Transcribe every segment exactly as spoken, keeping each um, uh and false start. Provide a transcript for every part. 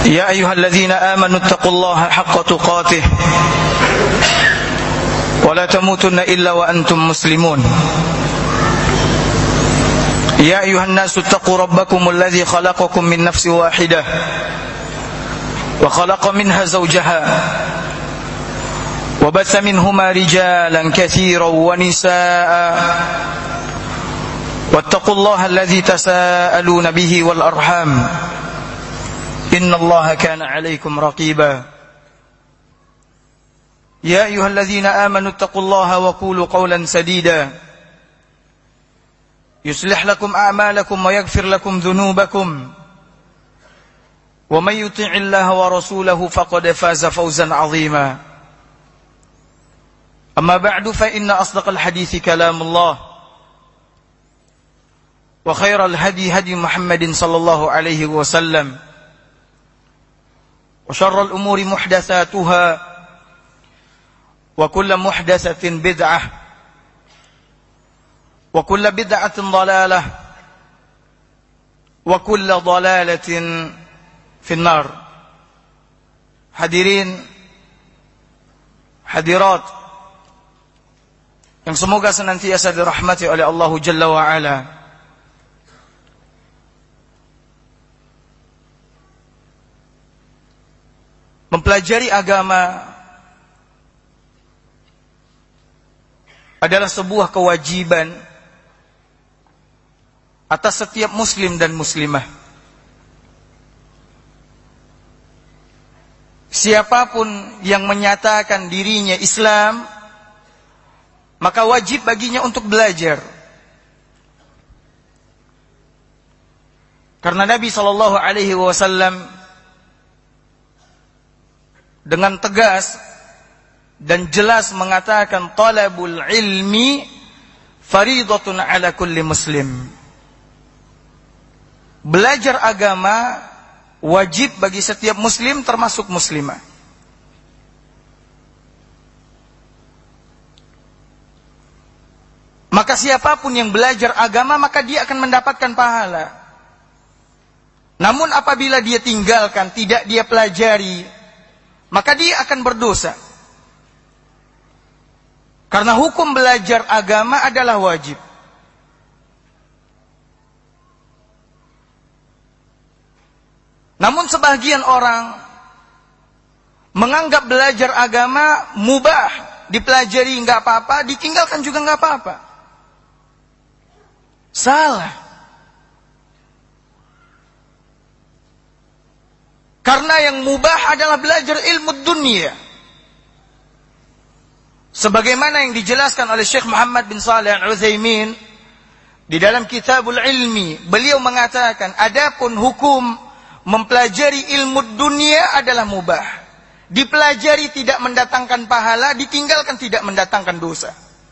يا أيها الذين آمنوا اتقوا الله حق تقاته ولا تموتن إلا وأنتم مسلمون يا أيها الناس اتقوا ربكم الذي خلقكم من نفس واحدة وخلق منها زوجها وبث منهما رجالا كثيرا ونساء واتقوا الله الذي تساءلون به والأرحام إن الله كان عليكم رقيبا يا أيها الذين آمنوا اتقوا الله وقولوا قولا سديدا يصلح لكم أعمالكم ويغفر لكم ذنوبكم ومن يطع الله ورسوله فقد فاز فوزا عظيما أما بعد فإن أصدق الحديث كلام الله وخير الهدي هدي محمد صلى الله عليه وسلم وشر الأمور محدثاتها وكل محدثة بدعة وكل بدعة ضلالة وكل ضلالة في النار. Hadirin hadirat yang semoga senantiasa dirahmati oleh Allah Jalla wa Ala. Mempelajari agama adalah sebuah kewajiban atas setiap muslim dan muslimah. Siapapun yang menyatakan dirinya Islam, maka wajib baginya untuk belajar. Karena Nabi sallallahu alaihi wasallam dengan tegas dan jelas mengatakan talabul ilmi faridatun ala kulli muslim. Belajar agama wajib bagi setiap muslim termasuk muslimah. Maka siapapun yang belajar agama maka dia akan mendapatkan pahala. Namun apabila dia tinggalkan, tidak dia pelajari, maka dia akan berdosa. Karena hukum belajar agama adalah wajib. Namun sebagian orang menganggap belajar agama mubah, dipelajari enggak apa-apa, ditinggalkan juga enggak apa-apa. Salah. Karena yang mubah adalah belajar ilmu dunia. Sebagaimana yang dijelaskan oleh Syekh Muhammad bin Shalih Al-Utsaimin di dalam Kitabul Ilmi, beliau mengatakan, adapun hukum mempelajari ilmu dunia adalah mubah. Dipelajari tidak mendatangkan pahala, ditinggalkan tidak mendatangkan dosa.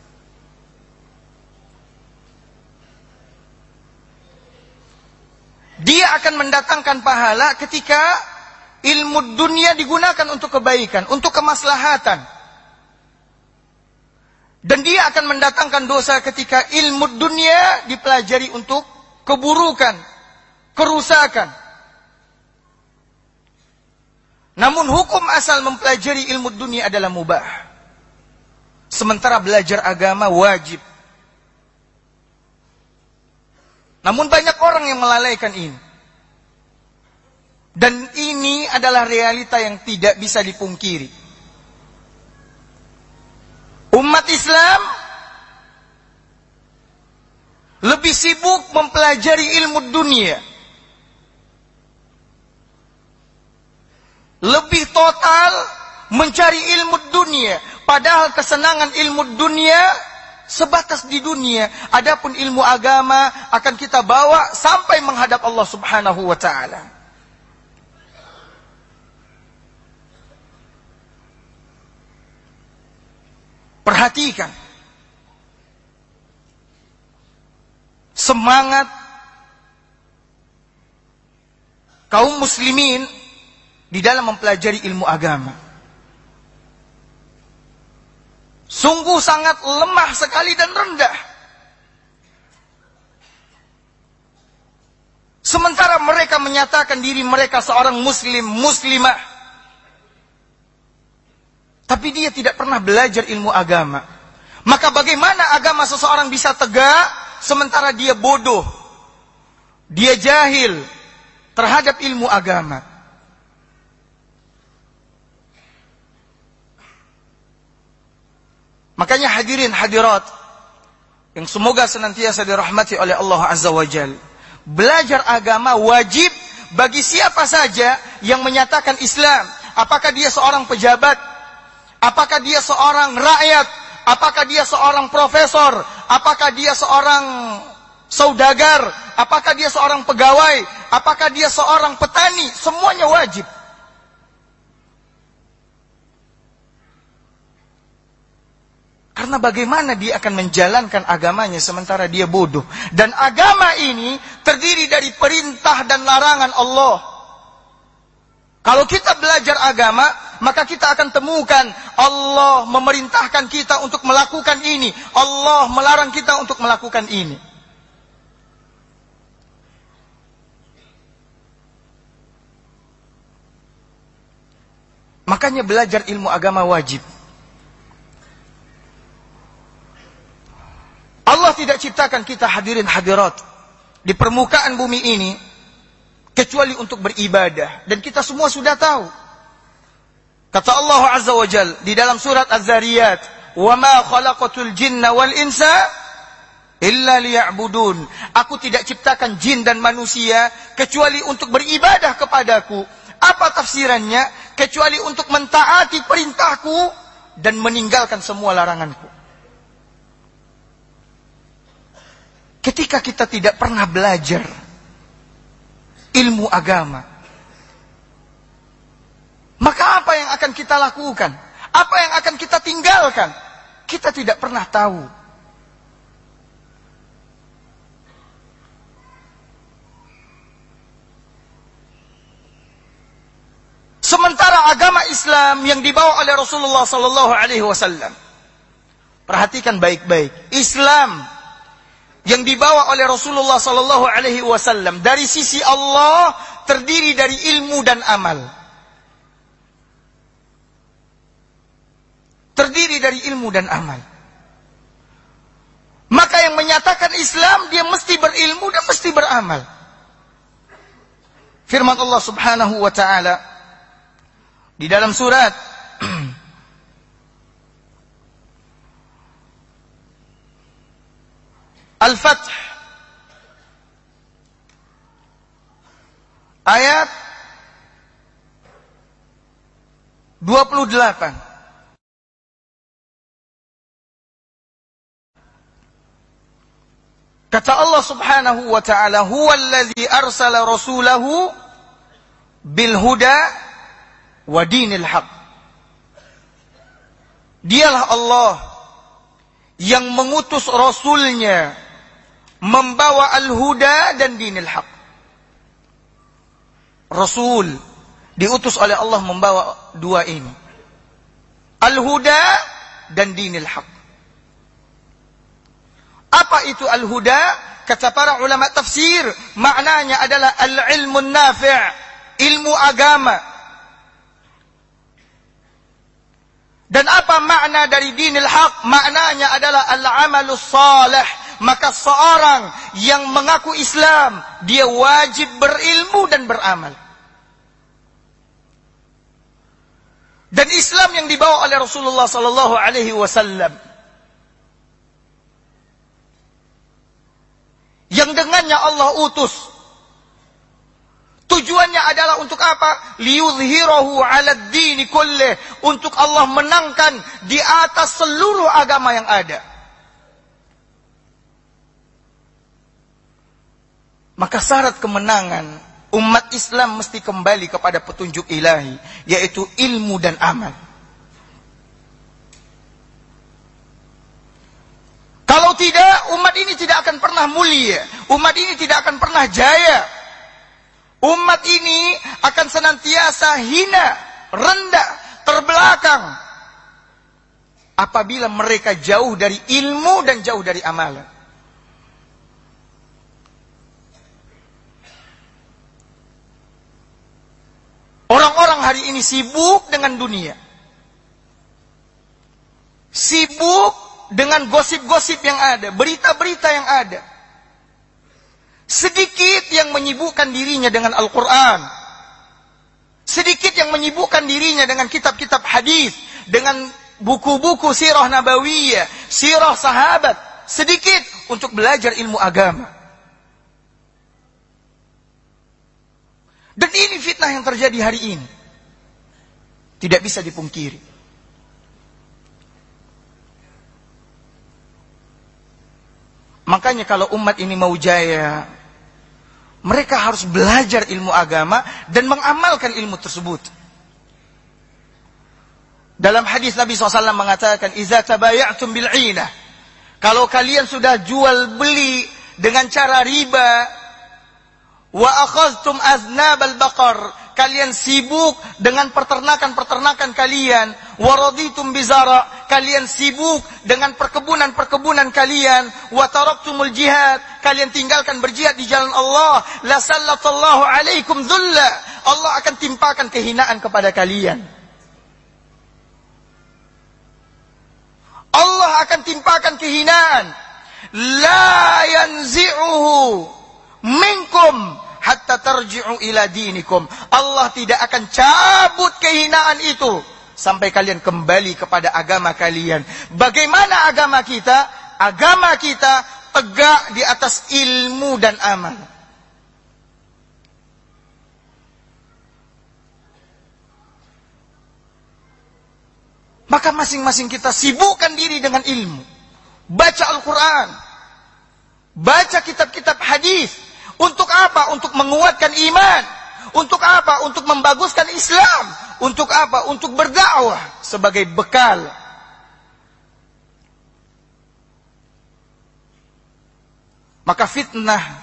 Dia akan mendatangkan pahala ketika ilmu dunia digunakan untuk kebaikan, untuk kemaslahatan. Dan dia akan mendatangkan dosa ketika ilmu dunia dipelajari untuk keburukan, kerusakan. Namun hukum asal mempelajari ilmu dunia adalah mubah. Sementara belajar agama wajib. Namun banyak orang yang melalaikan ini. Dan ini adalah realita yang tidak bisa dipungkiri. Umat Islam lebih sibuk mempelajari ilmu dunia. Lebih total mencari ilmu dunia. Padahal kesenangan ilmu dunia sebatas di dunia. Adapun ilmu agama akan kita bawa sampai menghadap Allah Subhanahu wa ta'ala. Perhatikan semangat kaum muslimin di dalam mempelajari ilmu agama. Sungguh sangat lemah sekali dan rendah. Sementara mereka menyatakan diri mereka seorang muslim, muslimah. Tapi dia tidak pernah belajar ilmu agama. Maka bagaimana agama seseorang bisa tegak, sementara dia bodoh, dia jahil terhadap ilmu agama. Makanya hadirin hadirat, yang semoga senantiasa dirahmati oleh Allah Azza wa Jalla, belajar agama wajib bagi siapa saja yang menyatakan Islam. Apakah dia seorang pejabat, apakah dia seorang rakyat, apakah dia seorang profesor, apakah dia seorang saudagar, apakah dia seorang pegawai, apakah dia seorang petani, semuanya wajib. Karena bagaimana dia akan menjalankan agamanya sementara dia bodoh. Dan agama ini terdiri dari perintah dan larangan Allah. Kalau kita belajar agama, maka kita akan temukan Allah memerintahkan kita untuk melakukan ini, Allah melarang kita untuk melakukan ini. Makanya belajar ilmu agama wajib. Allah tidak ciptakan kita hadirin hadirat di permukaan bumi ini kecuali untuk beribadah, dan kita semua sudah tahu. Kata Allah Azza wa Jalla di dalam surat Az-Zariyat, "Wa ma khalaqatul jinna wal insa illa liya'budun." Aku tidak ciptakan jin dan manusia kecuali untuk beribadah kepadaku. Apa tafsirannya? Kecuali untuk mentaati perintahku dan meninggalkan semua laranganku. Ketika kita tidak pernah belajar ilmu agama, maka apa yang akan kita lakukan? Apa yang akan kita tinggalkan? Kita tidak pernah tahu. Sementara agama Islam yang dibawa oleh Rasulullah sallallahu alaihi wasallam, perhatikan baik-baik, Islam yang dibawa oleh Rasulullah sallallahu alaihi wasallam dari sisi Allah terdiri dari ilmu dan amal. Terdiri dari ilmu dan amal. Maka yang menyatakan Islam, dia mesti berilmu dan mesti beramal. Firman Allah Subhanahu wa taala di dalam surat Al-Fath ayat dua puluh delapan. Kata Allah Subhanahu wa ta'ala, "Huwallazi arsala rasulahu bil huda wa dinil haq." Dialah Allah yang mengutus rasulnya membawa al-huda dan dinil haq. Rasul diutus oleh Allah membawa dua ini, al-huda dan dinil haq. Apa itu al-huda? Kata para ulama tafsir, maknanya adalah al-ilmun nafi', ilmu agama. Dan apa makna dari dinil haq? Maknanya adalah al-amalus salih. Maka seorang yang mengaku Islam, dia wajib berilmu dan beramal. Dan Islam yang dibawa oleh Rasulullah sallallahu alaihi wasallam, yang dengannya Allah utus, tujuannya adalah untuk apa? Liyudhhirahu 'alad dini kullih, untuk Allah menangkan di atas seluruh agama yang ada. Maka syarat kemenangan umat Islam mesti kembali kepada petunjuk ilahi, yaitu ilmu dan amal. Kalau tidak, umat ini tidak akan pernah mulia, umat ini tidak akan pernah jaya. Umat ini akan senantiasa hina, rendah, terbelakang apabila mereka jauh dari ilmu dan jauh dari amalan. Orang-orang hari ini sibuk dengan dunia. Sibuk dengan gosip-gosip yang ada, berita-berita yang ada. Sedikit yang menyibukkan dirinya dengan Al-Quran. Sedikit yang menyibukkan dirinya dengan kitab-kitab hadis, dengan buku-buku sirah nabawiyah, sirah sahabat. Sedikit untuk belajar ilmu agama. Dan ini fitnah yang terjadi hari ini. Tidak bisa dipungkiri. Makanya kalau umat ini mau jaya, mereka harus belajar ilmu agama dan mengamalkan ilmu tersebut. Dalam hadis Nabi shallallahu alaihi wasallam mengatakan, "Iza tabaya'tum bil'inah." Kalau kalian sudah jual beli dengan cara riba, wa akhadhtum aznabal baqar, kalian sibuk dengan peternakan-peternakan kalian, wa raditum bizara, kalian sibuk dengan perkebunan-perkebunan kalian, wa taraktumul jihad, kalian tinggalkan berjihad di jalan Allah, la sallallahu alaikum dhulla, Allah akan timpakan kehinaan kepada kalian. Allah akan timpakan kehinaan. La yanzi'uhu minkum hatta tarji'u ila dinikum. Allah tidak akan cabut kehinaan itu sampai kalian kembali kepada agama kalian. Bagaimana agama kita? Agama kita tegak di atas ilmu dan amal. Maka masing-masing kita sibukkan diri dengan ilmu. Baca Al-Quran. Baca kitab-kitab hadis. Untuk apa? Untuk menguatkan iman. Untuk apa? Untuk membaguskan Islam. Untuk apa? Untuk berdakwah sebagai bekal. Maka fitnah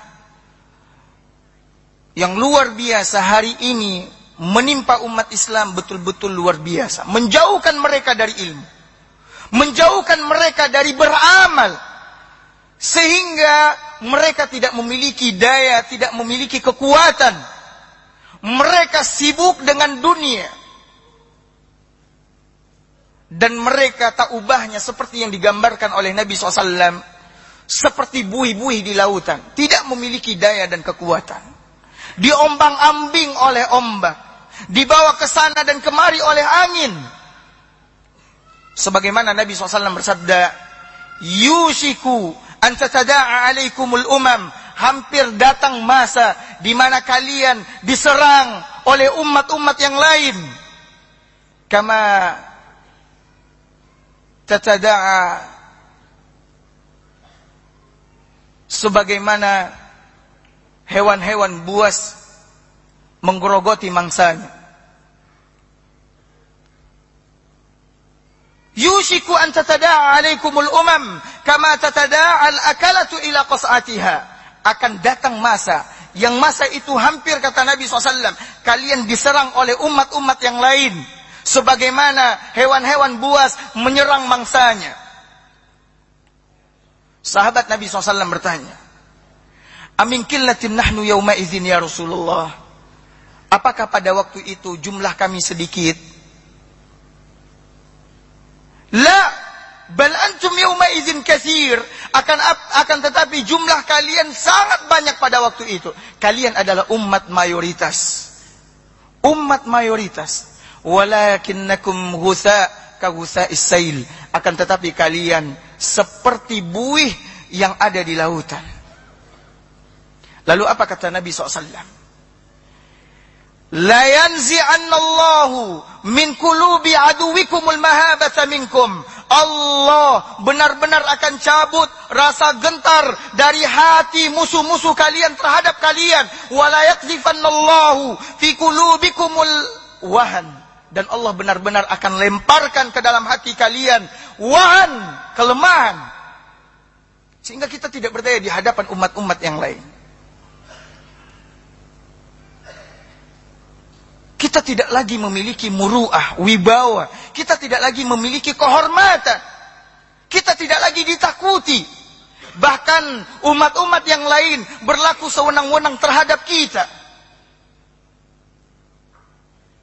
yang luar biasa hari ini menimpa umat Islam betul-betul luar biasa. Menjauhkan mereka dari ilmu. Menjauhkan mereka dari beramal. Sehingga mereka tidak memiliki daya, tidak memiliki kekuatan. Mereka sibuk dengan dunia. Dan mereka tak ubahnya seperti yang digambarkan oleh Nabi shallallahu alaihi wasallam. Seperti buih-buih di lautan. Tidak memiliki daya dan kekuatan. Diombang-ambing oleh ombak. Dibawa ke sana dan kemari oleh angin. Sebagaimana Nabi shallallahu alaihi wasallam bersabda, Yushiku an tatada'a alaikumul umam. Hampir datang masa di mana kalian diserang oleh umat-umat yang lain. Kama tatada'a, sebagaimana hewan-hewan buas menggerogoti mangsanya. Yushiku an tatada'a alaikumul umam kama tatada'a al-akalatu ila qas'atiha. Akan datang masa, yang masa itu hampir, kata Nabi shallallahu alaihi wasallam, kalian diserang oleh umat-umat yang lain sebagaimana hewan-hewan buas menyerang mangsanya. Sahabat Nabi shallallahu alaihi wasallam bertanya, amin qillatin nahnu yawma idzin ya Rasulullah. Apakah pada waktu itu jumlah kami sedikit? La, bal antum yawma idzin katsir. Akan akan tetapi jumlah kalian sangat banyak pada waktu itu. Kalian adalah umat mayoritas. Umat mayoritas. Walakinnakum ghutha ka ghutha'is sail. Akan tetapi kalian seperti buih yang ada di lautan. Lalu apa kata Nabi shallallahu alaihi wasallam? La yanzi'annallahu min qulubi aduwikumul mahabata minkum. Allah benar-benar akan cabut rasa gentar dari hati musuh-musuh kalian terhadap kalian. Wa la yaqdhifannallahu fi qulubikumul wahan. Dan Allah benar-benar akan lemparkan ke dalam hati kalian wahan, kelemahan. Sehingga kita tidak berdaya di hadapan umat-umat yang lain. Kita tidak lagi memiliki muru'ah, wibawa. Kita tidak lagi memiliki kehormatan. Kita tidak lagi ditakuti. Bahkan umat-umat yang lain berlaku sewenang-wenang terhadap kita.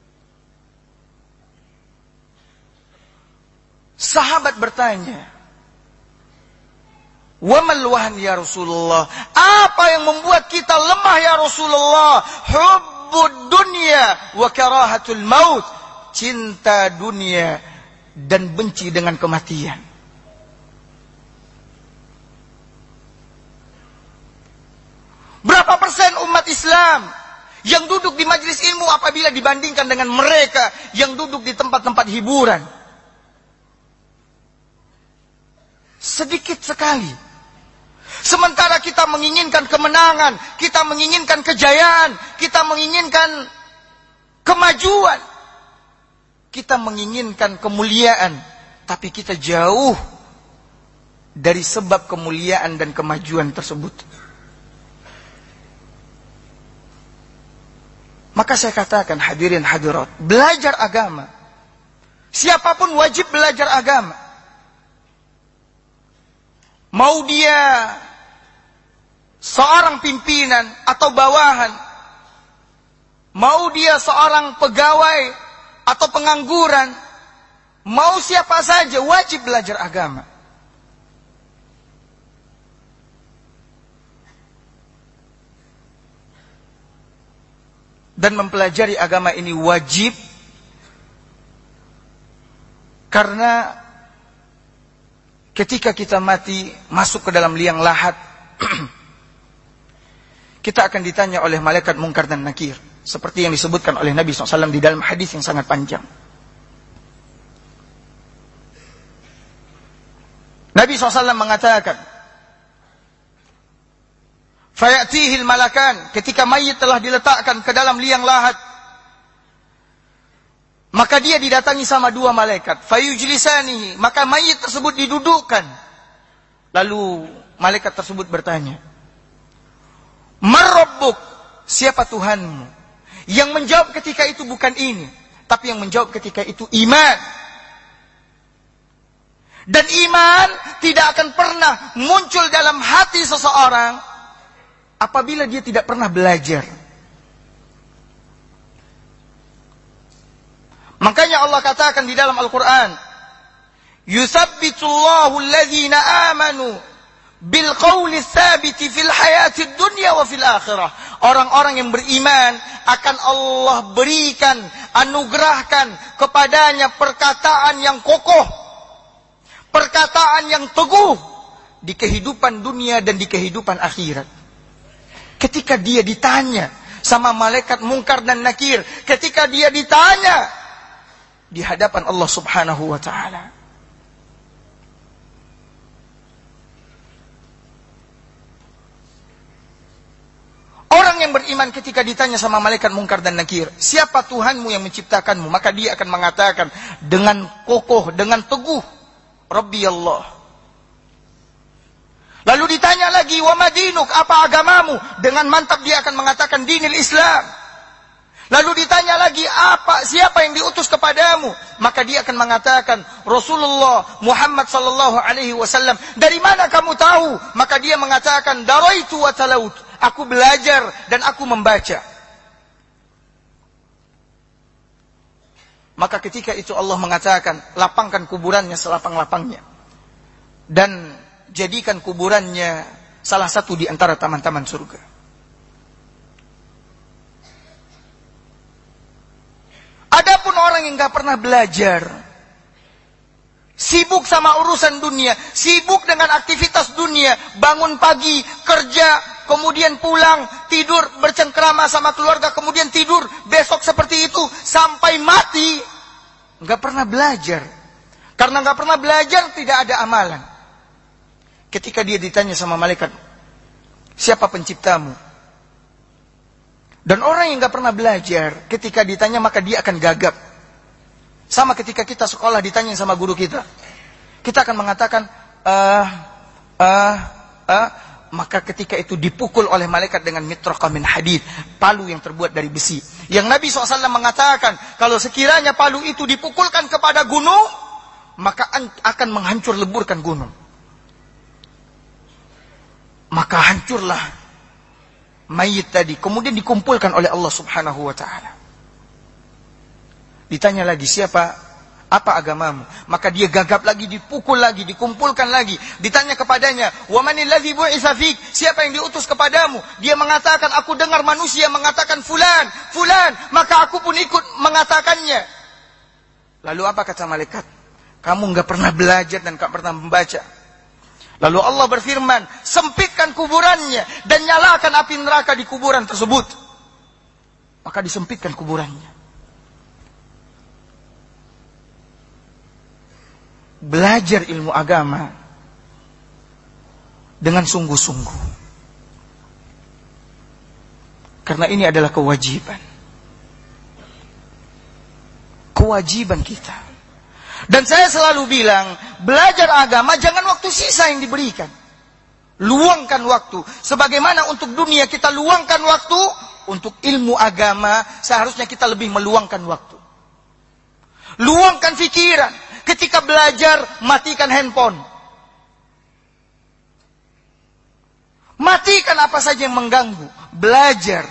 Sahabat bertanya, "Wa mal wahn ya Rasulullah?" Apa yang membuat kita lemah ya Rasulullah? Hubbud dunya wa karahatul maut. Cinta dunia dan benci dengan kematian. Berapa persen umat Islam yang duduk di majelis ilmu apabila dibandingkan dengan mereka yang duduk di tempat-tempat hiburan? Sedikit sekali. Sementara kita menginginkan kemenangan, kita menginginkan kejayaan, kita menginginkan kemajuan, kita menginginkan kemuliaan, tapi kita jauh dari sebab kemuliaan dan kemajuan tersebut. Maka saya katakan, hadirin hadirat, belajar agama. Siapapun wajib belajar agama. Mau dia seorang pimpinan atau bawahan, mau dia seorang pegawai atau pengangguran, mau siapa saja wajib belajar agama. Dan mempelajari agama ini wajib karena ketika kita mati masuk ke dalam liang lahat, kita akan ditanya oleh malaikat Munkar dan Nakir, seperti yang disebutkan oleh Nabi shallallahu alaihi wasallam di dalam hadis yang sangat panjang. Nabi shallallahu alaihi wasallam mengatakan, "Fayatihil malakan," ketika mayit telah diletakkan ke dalam liang lahat, maka dia didatangi sama dua malaikat. Fayujlisanihi, maka mayit tersebut didudukkan. Lalu malaikat tersebut bertanya, "Marabbuk?" Siapa Tuhanmu? Yang menjawab ketika itu bukan ini, tapi yang menjawab ketika itu iman. Dan iman tidak akan pernah muncul dalam hati seseorang apabila dia tidak pernah belajar. Makanya Allah katakan di dalam Al-Quran, "Yusabbitullahu alladhina amanu bil qawli tsabiti fil hayatid dunya wa fil akhirah." Orang-orang yang beriman akan Allah berikan, anugerahkan kepadanya perkataan yang kokoh, perkataan yang teguh di kehidupan dunia dan di kehidupan akhirat. Ketika dia ditanya sama malaikat Munkar dan Nakir, ketika dia ditanya di hadapan Allah Subhanahu wa taala, orang yang beriman ketika ditanya sama malaikat Munkar dan Nakir, "Siapa Tuhanmu yang menciptakanmu?" Maka dia akan mengatakan dengan kokoh, dengan teguh, "Rabbi Allah." Lalu ditanya lagi, "Wa madinuk?" Apa agamamu? Dengan mantap dia akan mengatakan dinil Islam. Lalu ditanya lagi, "Apa siapa yang diutus kepadamu?" Maka dia akan mengatakan, "Rasulullah Muhammad sallallahu alaihi wasallam." "Dari mana kamu tahu?" Maka dia mengatakan, "Daraitu wa talaut." Aku belajar dan aku membaca. Maka ketika itu Allah mengatakan, lapangkan kuburannya selapang-lapangnya dan jadikan kuburannya salah satu di antara taman-taman surga. Adapun orang yang gak pernah belajar, sibuk sama urusan dunia, sibuk dengan aktivitas dunia, bangun pagi, kerja, kemudian pulang, tidur, bercengkrama sama keluarga, kemudian tidur, besok seperti itu, sampai mati, gak pernah belajar. Karena gak pernah belajar, tidak ada amalan. Ketika dia ditanya sama malaikat, "Siapa penciptamu?" Dan orang yang gak pernah belajar, ketika ditanya maka dia akan gagap. Sama ketika kita sekolah ditanya sama guru kita, kita akan mengatakan, ah, ah, ah. Maka ketika itu dipukul oleh malaikat dengan mitraqa min hadid, palu yang terbuat dari besi. Yang Nabi shallallahu alaihi wasallam mengatakan, kalau sekiranya palu itu dipukulkan kepada gunung, maka akan menghancur leburkan gunung. Maka hancurlah mayit tadi, kemudian dikumpulkan oleh Allah Subhanahu wa taala. Ditanya lagi, "Siapa Apa agamamu? Maka dia gagap lagi, dipukul lagi, dikumpulkan lagi. Ditanya kepadanya, "Wa manil ladzi bu'itsa fik?" Siapa yang diutus kepadamu? Dia mengatakan, "Aku dengar manusia mengatakan fulan, fulan, maka aku pun ikut mengatakannya." Lalu apa kata malaikat? Kamu enggak pernah belajar dan enggak pernah membaca. Lalu Allah berfirman, "Sempitkan kuburannya dan nyalakan api neraka di kuburan tersebut." Maka disempitkan kuburannya. Belajar ilmu agama dengan sungguh-sungguh. Karena ini adalah kewajiban. Kewajiban kita. Dan saya selalu bilang, belajar agama jangan waktu sisa yang diberikan. Luangkan waktu. Sebagaimana untuk dunia kita luangkan waktu, untuk ilmu agama seharusnya kita lebih meluangkan waktu. Luangkan pikiran. Ketika belajar, matikan handphone. Matikan apa saja yang mengganggu. Belajar.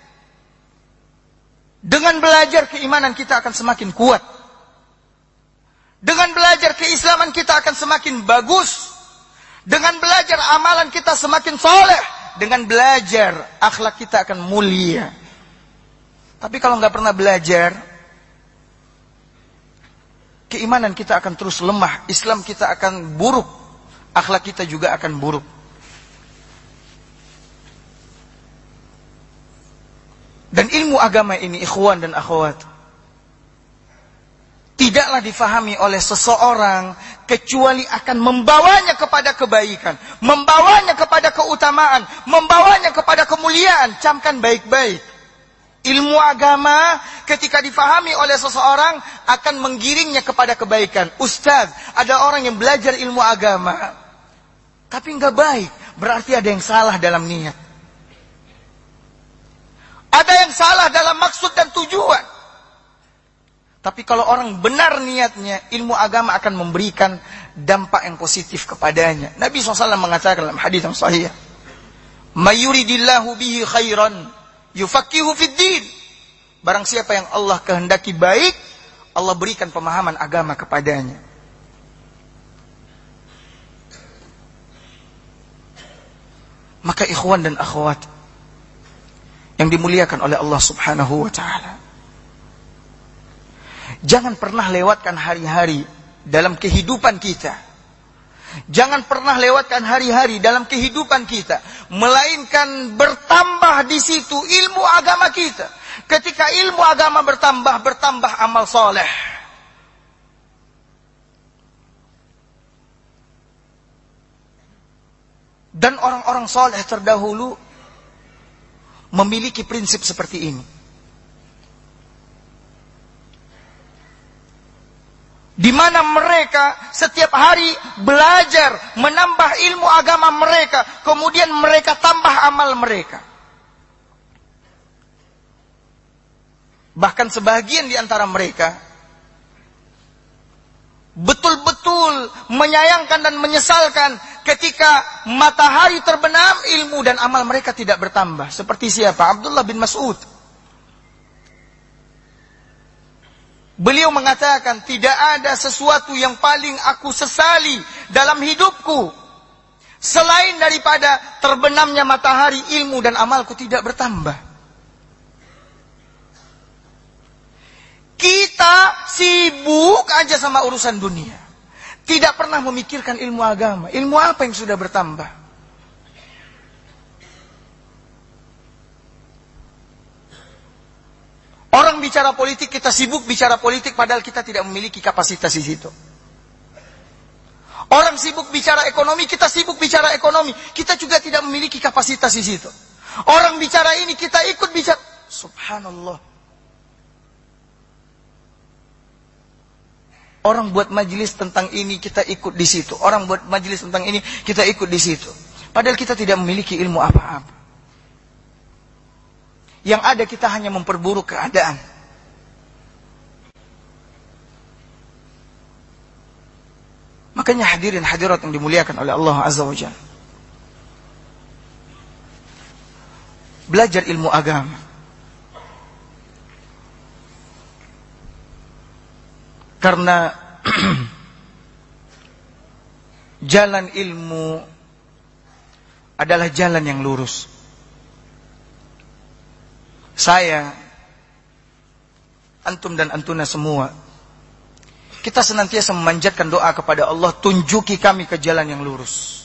Dengan belajar, keimanan kita akan semakin kuat. Dengan belajar, keislaman kita akan semakin bagus. Dengan belajar, amalan kita semakin soleh. Dengan belajar, akhlak kita akan mulia. Tapi kalau nggak pernah belajar, keimanan kita akan terus lemah. Islam kita akan buruk. Akhlak kita juga akan buruk. Dan ilmu agama ini, ikhwan dan akhwat, tidaklah difahami oleh seseorang kecuali akan membawanya kepada kebaikan, membawanya kepada keutamaan, membawanya kepada kemuliaan. Camkan baik-baik. Ilmu agama ketika difahami oleh seseorang akan menggiringnya kepada kebaikan. Ustaz, ada orang yang belajar ilmu agama tapi enggak baik, berarti ada yang salah dalam niat. Ada yang salah dalam maksud dan tujuan. Tapi kalau orang benar niatnya, ilmu agama akan memberikan dampak yang positif kepadanya. Nabi shallallahu alaihi wasallam mengatakan dalam hadis yang sahih, "May yuridillahu bihi khairan yufaqihu fid din." Barang siapa yang Allah kehendaki baik, Allah berikan pemahaman agama kepadanya. Maka ikhwan dan akhwat yang dimuliakan oleh Allah Subhanahu wa taala, jangan pernah lewatkan hari-hari dalam kehidupan kita. Jangan pernah lewatkan hari-hari dalam kehidupan kita, melainkan bertambah di situ ilmu agama kita. Ketika ilmu agama bertambah, bertambah amal soleh. Dan orang-orang soleh terdahulu memiliki prinsip seperti ini. Di mana mereka setiap hari belajar, menambah ilmu agama mereka, kemudian mereka tambah amal mereka. Bahkan sebagian di antara mereka betul-betul menyayangkan dan menyesalkan ketika matahari terbenam, ilmu dan amal mereka tidak bertambah. Seperti siapa? Abdullah bin Mas'ud. Beliau mengatakan, tidak ada sesuatu yang paling aku sesali dalam hidupku selain daripada terbenamnya matahari, ilmu dan amalku tidak bertambah. Kita sibuk aja sama urusan dunia. Tidak pernah memikirkan ilmu agama. Ilmu apa yang sudah bertambah? Orang bicara politik, kita sibuk bicara politik padahal kita tidak memiliki kapasitas di situ. Orang sibuk bicara ekonomi, kita sibuk bicara ekonomi. Kita juga tidak memiliki kapasitas di situ. Orang bicara ini, kita ikut bicara. Subhanallah. Orang buat majelis tentang ini, kita ikut di situ. Orang buat majelis tentang ini, kita ikut di situ. Padahal kita tidak memiliki ilmu apa-apa. Yang ada kita hanya memperburuk keadaan. Makanya hadirin hadirat yang dimuliakan oleh Allah Azza wa Jalla, belajar ilmu agama. Karena jalan ilmu adalah jalan yang lurus. Saya, antum dan antuna semua, kita senantiasa memanjatkan doa kepada Allah, tunjuki kami ke jalan yang lurus.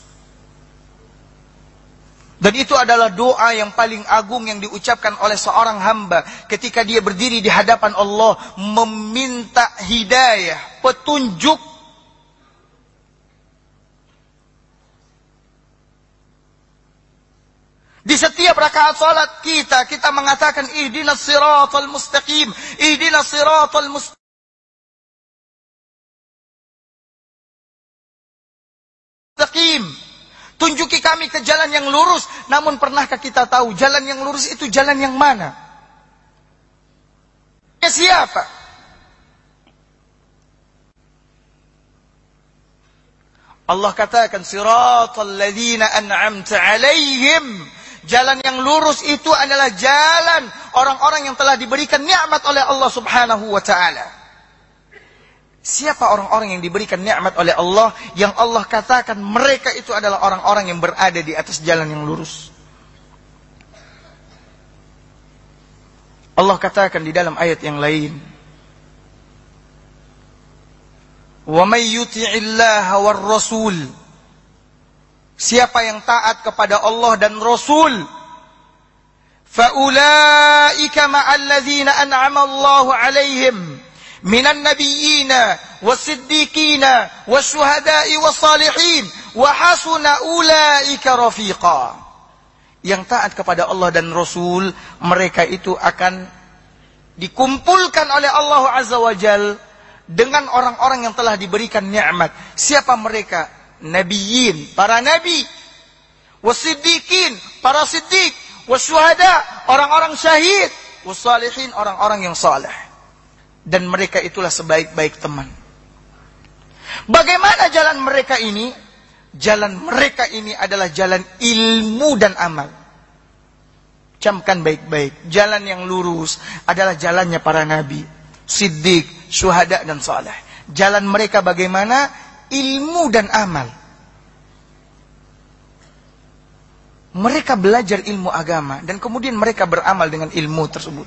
Dan itu adalah doa yang paling agung yang diucapkan oleh seorang hamba ketika dia berdiri di hadapan Allah meminta hidayah, petunjuk. Di setiap rakaat salat kita, kita mengatakan ihdinas siratal mustaqim, ihdinas siratal mustaqim. Tunjuki kami ke jalan yang lurus. Namun pernahkah kita tahu jalan yang lurus itu jalan yang mana? Ya siapa? Allah katakan siratal ladzina an'amta alaihim. Jalan yang lurus itu adalah jalan orang-orang yang telah diberikan nikmat oleh Allah Subhanahu wa taala. Siapa orang-orang yang diberikan nikmat oleh Allah, yang Allah katakan mereka itu adalah orang-orang yang berada di atas jalan yang lurus? Allah katakan di dalam ayat yang lain, "Wa may yuti'illaha war rasul." Siapa yang taat kepada Allah dan Rasul, fa ulaika ma'al ladzina an'ama Allahu 'alaihim minan nabiyyina was-siddiqina wasyuhada'i was-salihin wa hasuna ulaika rafiqa. Yang taat kepada Allah dan Rasul, mereka itu akan dikumpulkan oleh Allah Azza wa Jal dengan orang-orang yang telah diberikan nikmat. Siapa mereka? Nabiyyin, para nabi, was-siddiqin, para siddiq, wasyuhada, orang-orang syahid, was-salihin, orang-orang yang saleh. Dan mereka itulah sebaik-baik teman. Bagaimana jalan mereka ini? Jalan mereka ini adalah jalan ilmu dan amal. Camkan baik-baik. Jalan yang lurus adalah jalannya para nabi, siddiq, syuhada dan saleh. Jalan mereka bagaimana? Ilmu dan amal. Mereka belajar ilmu agama dan kemudian mereka beramal dengan ilmu tersebut.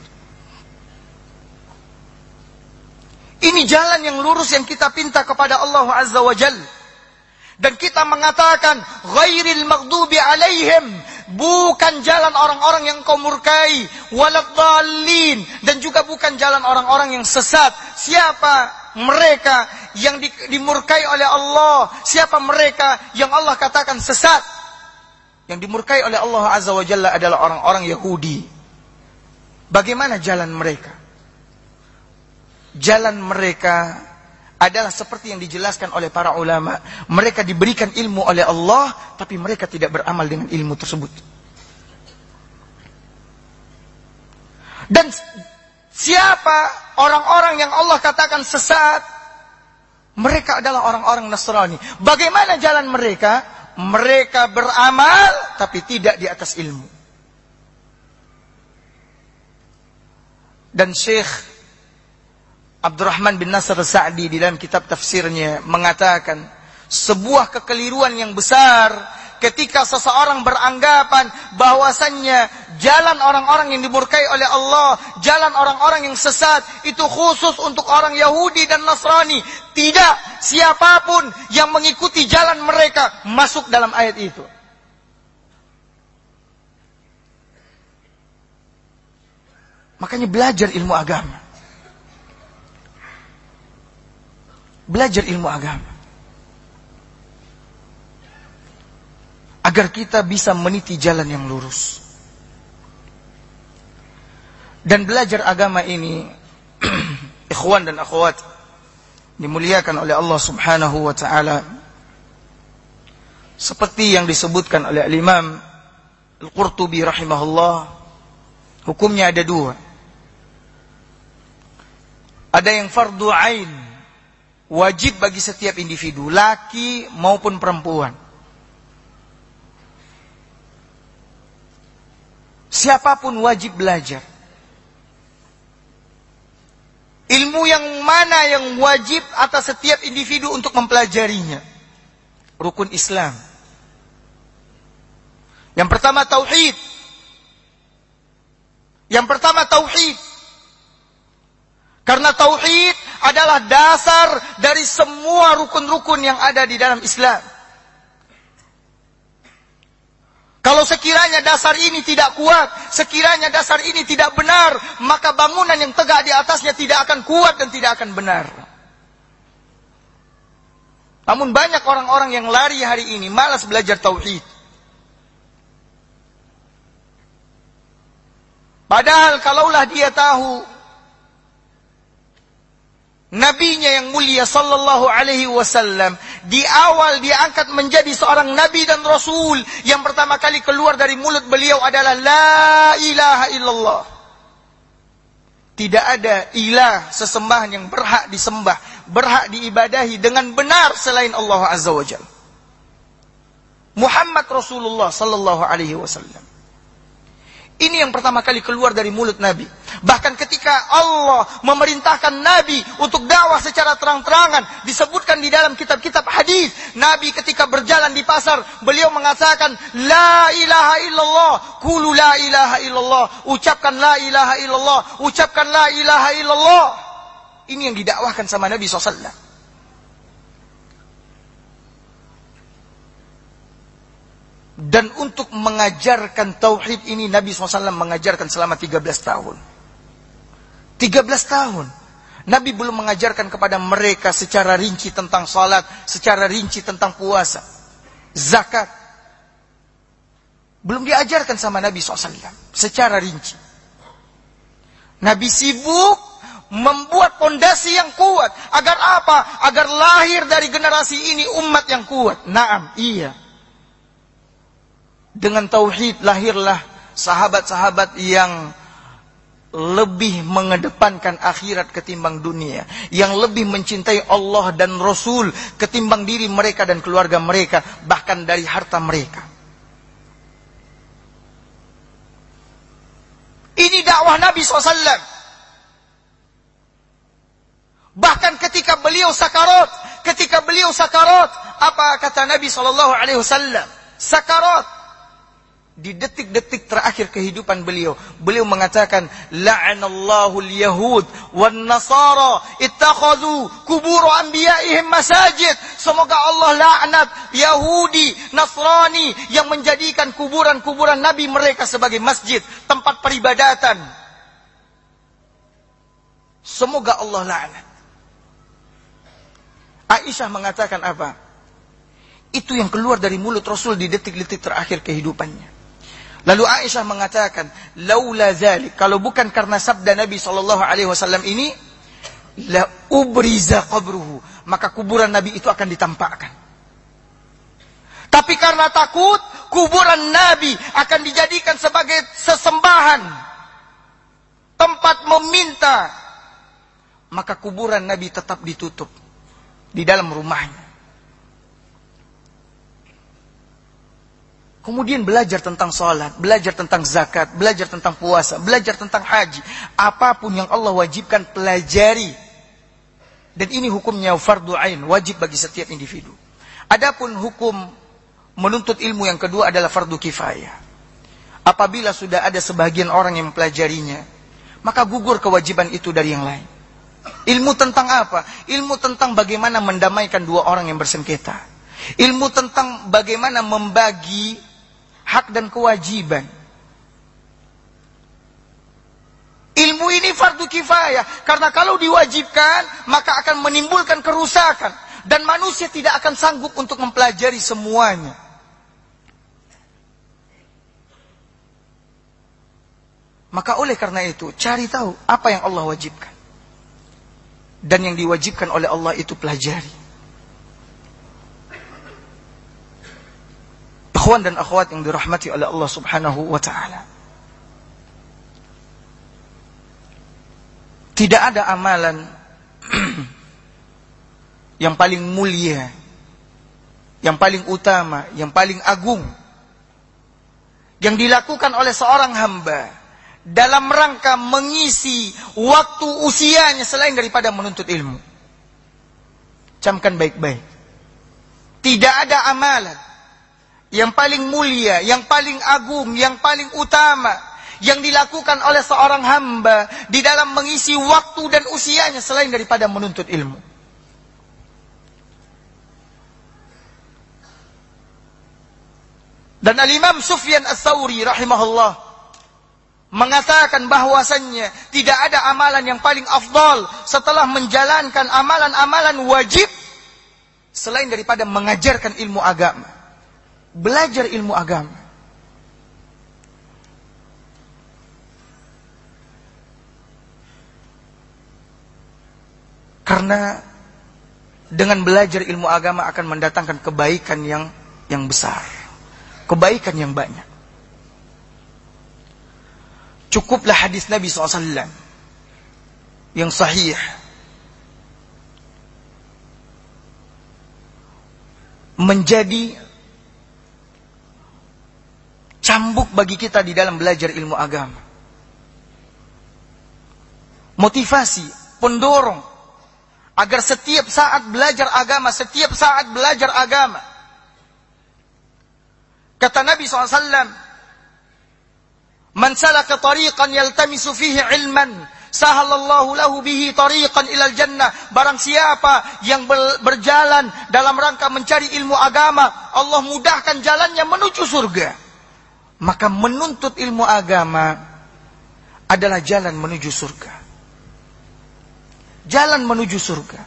Ini jalan yang lurus yang kita pinta kepada Allah Azza wa Jal. Dan kita mengatakan ghairil maghdubi alaihim, bukan jalan orang-orang yang kau murkai, waladhdallin, dan juga bukan jalan orang-orang yang sesat. Siapa mereka yang di, dimurkai oleh Allah? Siapa mereka yang Allah katakan sesat? Yang dimurkai oleh Allah Azza wa Jalla adalah orang-orang Yahudi. Bagaimana jalan mereka? Jalan mereka adalah seperti yang dijelaskan oleh para ulama. Mereka diberikan ilmu oleh Allah, tapi mereka tidak beramal dengan ilmu tersebut. Dan siapa orang-orang yang Allah katakan sesat? Mereka adalah orang-orang Nasrani. Bagaimana jalan mereka? Mereka beramal, tapi tidak di atas ilmu. Dan Syekh Abdurrahman bin Nasr Sa'di di dalam kitab tafsirnya mengatakan, sebuah kekeliruan yang besar ketika seseorang beranggapan bahwasannya jalan orang-orang yang dimurkai oleh Allah, jalan orang-orang yang sesat itu khusus untuk orang Yahudi dan Nasrani. Tidak, siapapun yang mengikuti jalan mereka masuk dalam ayat itu. Makanya belajar ilmu agama. Belajar ilmu agama. Agar kita bisa meniti jalan yang lurus. Dan belajar agama ini, ikhwan dan akhwat, dimuliakan oleh Allah Subhanahu wa ta'ala. Seperti yang disebutkan oleh Al-Imam Al-Qurtubi rahimahullah, hukumnya ada dua. Ada yang fardu ain, wajib bagi setiap individu, laki maupun perempuan. Siapapun wajib belajar. Ilmu yang mana yang wajib atas setiap individu untuk mempelajarinya? Rukun Islam. Yang pertama tauhid. Yang pertama tauhid. Karena tauhid adalah dasar dari semua rukun-rukun yang ada di dalam Islam. Kalau sekiranya dasar ini tidak kuat, sekiranya dasar ini tidak benar, maka bangunan yang tegak di atasnya tidak akan kuat dan tidak akan benar. Namun banyak orang-orang yang lari hari ini, malas belajar tauhid. Padahal kalaulah dia tahu nabinya yang mulia sallallahu alaihi wasallam di awal dia angkat menjadi seorang nabi dan rasul, yang pertama kali keluar dari mulut beliau adalah la ilaha illallah. Tidak ada ilah sesembahan yang berhak disembah, berhak diibadahi dengan benar selain Allah azza wajalla. Muhammad Rasulullah sallallahu alaihi wasallam. Ini yang pertama kali keluar dari mulut Nabi. Bahkan ketika Allah memerintahkan Nabi untuk dakwah secara terang-terangan, disebutkan di dalam kitab-kitab hadis, Nabi ketika berjalan di pasar, beliau mengatakan, La ilaha illallah, qulu la ilaha illallah, ucapkan la ilaha illallah, ucapkan la ilaha illallah. Ini yang didakwahkan sama Nabi shallallahu alaihi wasallam. Dan untuk mengajarkan tauhid ini Nabi shallallahu alaihi wasallam mengajarkan selama tiga belas tahun. tiga belas tahun. Nabi belum mengajarkan kepada mereka secara rinci tentang salat, secara rinci tentang puasa, zakat. Belum diajarkan sama Nabi shallallahu alaihi wasallam secara rinci. Nabi sibuk membuat fondasi yang kuat. Agar apa? Agar lahir dari generasi ini umat yang kuat. Naam, iya. Dengan tauhid lahirlah sahabat-sahabat yang lebih mengedepankan akhirat ketimbang dunia, yang lebih mencintai Allah dan Rasul ketimbang diri mereka dan keluarga mereka, bahkan dari harta mereka. Ini dakwah Nabi shallallahu alaihi wasallam. Bahkan ketika beliau sakarat, ketika beliau sakarat, apa kata Nabi shallallahu alaihi wasallam? Sakarat. Di detik-detik terakhir kehidupan beliau, beliau mengatakan, la'anallahu al-yahud wan nasara ittakhadhu kubur anbiya'ihim masajid. Semoga Allah laknat Yahudi, Nasrani yang menjadikan kuburan-kuburan nabi mereka sebagai masjid, tempat peribadatan. Semoga Allah laknat. Aisyah mengatakan apa? Itu yang keluar dari mulut Rasul di detik-detik terakhir kehidupannya. Lalu Aisyah mengatakan, laula dzalik, kalau bukan karena sabda Nabi sallallahu alaihi wasallam ini, la ubriza qabruhu, maka kuburan Nabi itu akan ditampakkan. Tapi karena takut kuburan Nabi akan dijadikan sebagai sesembahan, tempat meminta, maka kuburan Nabi tetap ditutup di dalam rumahnya. Kemudian belajar tentang salat, belajar tentang zakat, belajar tentang puasa, belajar tentang haji. Apapun yang Allah wajibkan, pelajari. Dan ini hukumnya fardu ain, wajib bagi setiap individu. Adapun hukum menuntut ilmu yang kedua adalah fardu kifayah. Apabila sudah ada sebagian orang yang mempelajarinya, maka gugur kewajiban itu dari yang lain. Ilmu tentang apa? Ilmu tentang bagaimana mendamaikan dua orang yang bersengketa. Ilmu tentang bagaimana membagi hak dan kewajiban. Ilmu ini fardu kifayah, karena kalau diwajibkan maka akan menimbulkan kerusakan dan manusia tidak akan sanggup untuk mempelajari semuanya. Maka oleh karena itu cari tahu apa yang Allah wajibkan, dan yang diwajibkan oleh Allah itu pelajari. Ikhwan dan akhwat yang dirahmati oleh Allah subhanahu wa ta'ala, tidak ada amalan yang paling mulia, yang paling utama, yang paling agung, yang dilakukan oleh seorang hamba dalam rangka mengisi waktu usianya selain daripada menuntut ilmu. Camkan baik-baik. Tidak ada amalan yang paling mulia, yang paling agung, yang paling utama yang dilakukan oleh seorang hamba di dalam mengisi waktu dan usianya selain daripada menuntut ilmu. Dan Al-Imam Sufyan Ats-Tsauri rahimahullah mengatakan bahwasannya tidak ada amalan yang paling afdal setelah menjalankan amalan-amalan wajib selain daripada mengajarkan ilmu agama, belajar ilmu agama. Karena dengan belajar ilmu agama akan mendatangkan kebaikan yang yang besar, kebaikan yang banyak. Cukuplah hadis Nabi shallallahu alaihi wasallam yang sahih menjadi cambuk bagi kita di dalam belajar ilmu agama. Motivasi, pendorong agar setiap saat belajar agama, setiap saat belajar agama. Kata Nabi shallallahu alaihi wasallam, "Man salaka tariqan yaltamisu fihi ilman, sahalallahu lahu bihi tariqan ilal jannah." Barang siapa yang berjalan dalam rangka mencari ilmu agama, Allah mudahkan jalannya menuju surga. Maka menuntut ilmu agama adalah jalan menuju surga. Jalan menuju surga.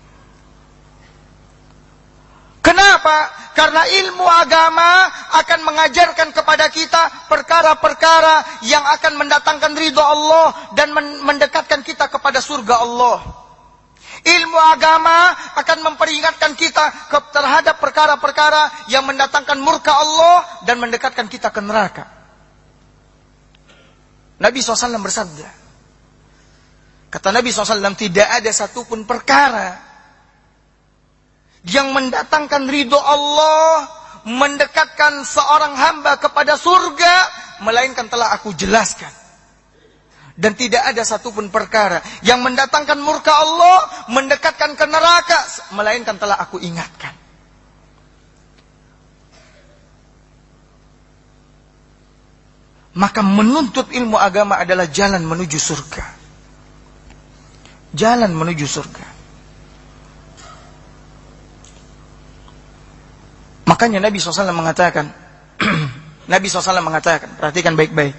Kenapa? Karena ilmu agama akan mengajarkan kepada kita perkara-perkara yang akan mendatangkan ridha Allah dan mendekatkan kita kepada surga Allah. Ilmu agama akan memperingatkan kita terhadap perkara-perkara yang mendatangkan murka Allah dan mendekatkan kita ke neraka. Nabi shallallahu alaihi wasallam bersabda, kata Nabi shallallahu alaihi wasallam, tidak ada satupun perkara yang mendatangkan ridho Allah, mendekatkan seorang hamba kepada surga, melainkan telah aku jelaskan. Dan tidak ada satupun perkara yang mendatangkan murka Allah, mendekatkan ke neraka, melainkan telah aku ingatkan. Maka menuntut ilmu agama adalah jalan menuju surga. Jalan menuju surga. Makanya Nabi shallallahu alaihi wasallam mengatakan, Nabi shallallahu alaihi wasallam mengatakan, perhatikan baik-baik.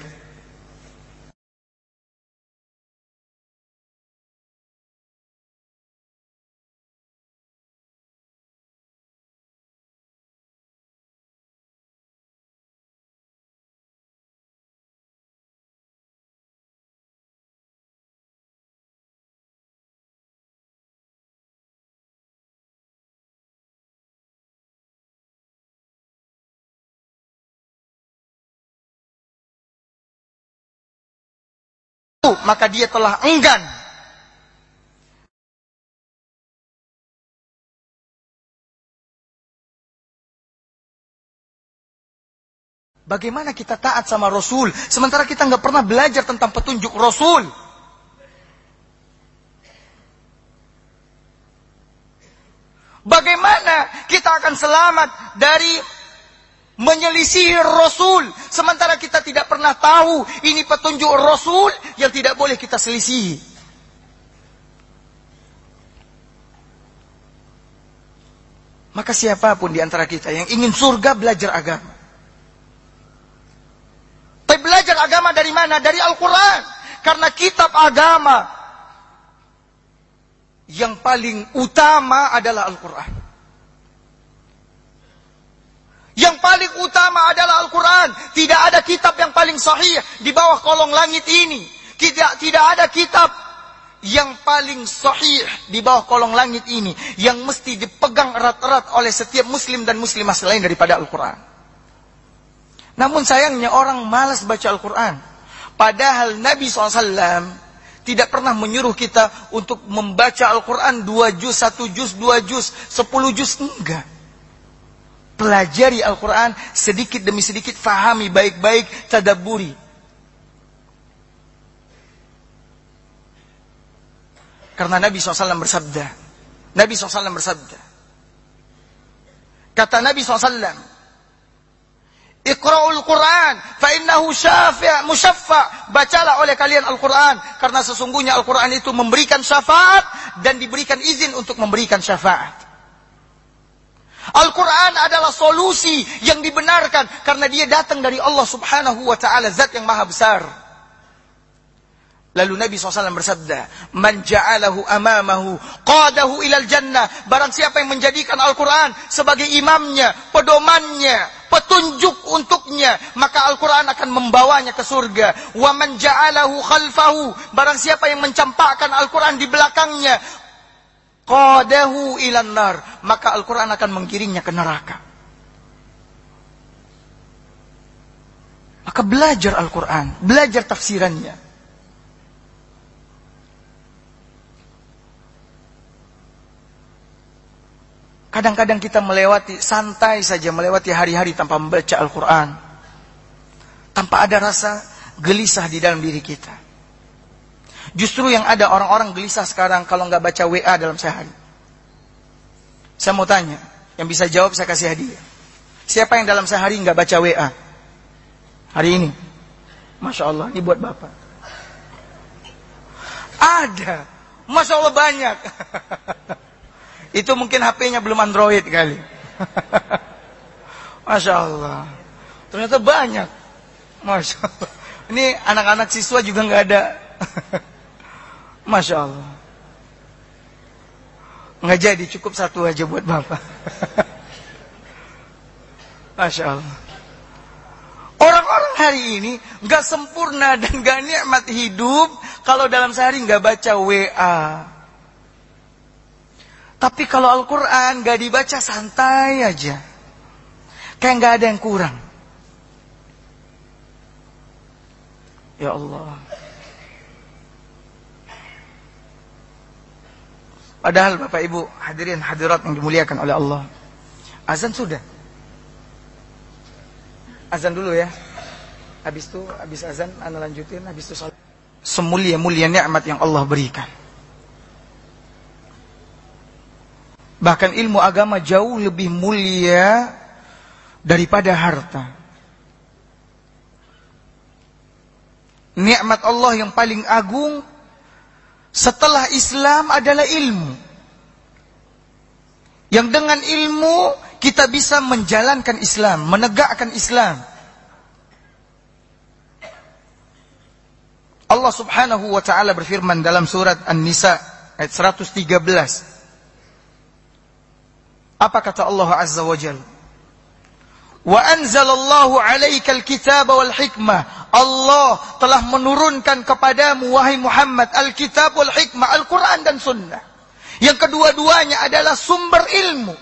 Maka dia telah enggan bagaimana kita taat sama Rasul sementara kita nggak pernah belajar tentang petunjuk Rasul. Bagaimana kita akan selamat dari menyelisihi Rasul sementara kita tidak pernah tahu ini petunjuk Rasul yang tidak boleh kita selisihi. Maka siapapun di antara kita yang ingin surga, belajar agama. Tapi belajar agama dari mana? Dari Al-Quran. Karena kitab agama yang paling utama adalah Al-Quran. Yang paling utama adalah Al-Quran. Tidak ada kitab yang paling sahih di bawah kolong langit ini. Tidak, tidak ada kitab yang paling sahih di bawah kolong langit ini. Yang mesti dipegang erat-erat oleh setiap muslim dan muslimah selain daripada Al-Quran. Namun sayangnya orang malas baca Al-Quran. Padahal Nabi shallallahu alaihi wasallam tidak pernah menyuruh kita untuk membaca Al-Quran dua juz, satu juz, dua juz, sepuluh juz. Enggak. Pelajari Al-Quran sedikit demi sedikit, fahami baik-baik, tadabburi. Karena Nabi shallallahu alaihi wasallam bersabda. Nabi shallallahu alaihi wasallam bersabda. Kata Nabi shallallahu alaihi wasallam, Iqra'ul Quran fa innahu syafi' musyaffa'. Bacalah oleh kalian Al-Quran karena sesungguhnya Al-Quran itu memberikan syafaat dan diberikan izin untuk memberikan syafaat. Al-Quran adalah solusi yang dibenarkan karena dia datang dari Allah Subhanahu wa taala, zat yang maha besar. Lalu Nabi shallallahu alaihi wasallam bersabda, Man ja'alahu amamahu qadahu ilal jannah. Barang siapa yang menjadikan Al-Quran sebagai imamnya, pedomannya, petunjuk untuknya, maka Al-Quran akan membawanya ke surga. Wa man ja'alahu khalfahu. Barang siapa yang mencampakkan Al-Quran di belakangnya, qadahu ilan nar. Maka Al-Quran akan menggiringnya ke neraka. Maka belajar Al-Quran, belajar tafsirannya. Kadang-kadang kita melewati, santai saja melewati hari-hari tanpa membaca Al-Quran. Tanpa ada rasa gelisah di dalam diri kita. Justru yang ada orang-orang gelisah sekarang kalau nggak baca W A dalam sehari. Saya mau tanya, yang bisa jawab saya kasih hadiah. Siapa yang dalam sehari nggak baca W A? Hari ini? Masya Allah, ini buat Bapak. Ada. Masya Allah banyak. Itu mungkin H P-nya belum Android kali. Masya Allah. Ternyata banyak. Masya Allah. Ini anak-anak siswa juga nggak ada. Masya Allah. Nggak jadi, cukup satu aja buat Bapak. Masya Allah. Orang-orang hari ini nggak sempurna dan nggak nikmat hidup kalau dalam sehari nggak baca W A. Tapi kalau Al-Quran gak dibaca santai aja. Kayak gak ada yang kurang. Ya Allah. Padahal Bapak Ibu hadirin hadirat yang dimuliakan oleh Allah. Azan sudah. Azan dulu ya. Habis itu, habis azan ana lanjutin, habis itu salat. Semulia-mulia nikmat yang Allah berikan. Bahkan ilmu agama jauh lebih mulia daripada harta. Nikmat Allah yang paling agung setelah Islam adalah ilmu. Yang dengan ilmu kita bisa menjalankan Islam, menegakkan Islam. Allah Subhanahu wa taala berfirman dalam surat An-Nisa ayat seratus tiga belas. Apa kata Allah Azza wa Jalla? Wa anzalallahu 'alaikal kitaba wal hikmah. Allah telah menurunkan kepadamu wahai Muhammad al-kitab wal hikmah, Al-Quran dan sunnah. Yang kedua-duanya adalah sumber ilmu.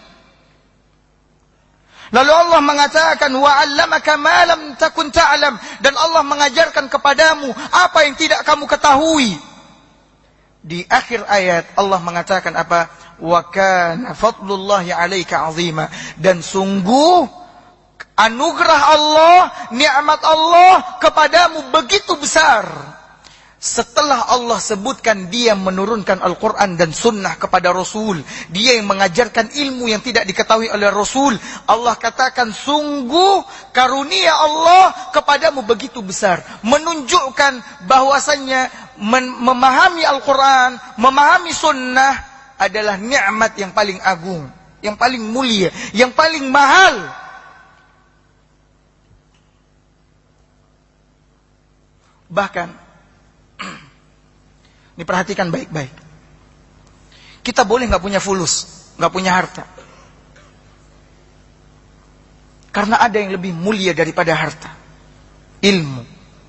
Lalu Allah mengatakan wa 'allamaka ma lam takun ta'lam, dan Allah mengajarkan kepadamu apa yang tidak kamu ketahui. Di akhir ayat Allah mengatakan apa? Wa kana fadlullahi 'alaika 'azima, dan sungguh anugerah Allah, nikmat Allah kepadamu begitu besar. Setelah Allah sebutkan dia menurunkan Al-Quran dan Sunnah kepada Rasul, dia yang mengajarkan ilmu yang tidak diketahui oleh Rasul, Allah katakan sungguh karunia Allah kepadamu begitu besar. Menunjukkan bahwasannya memahami Al-Quran, memahami Sunnah adalah nikmat yang paling agung, yang paling mulia, yang paling mahal. Bahkan ini perhatikan baik-baik. Kita boleh nggak punya fulus, nggak punya harta, karena ada yang lebih mulia daripada harta, ilmu.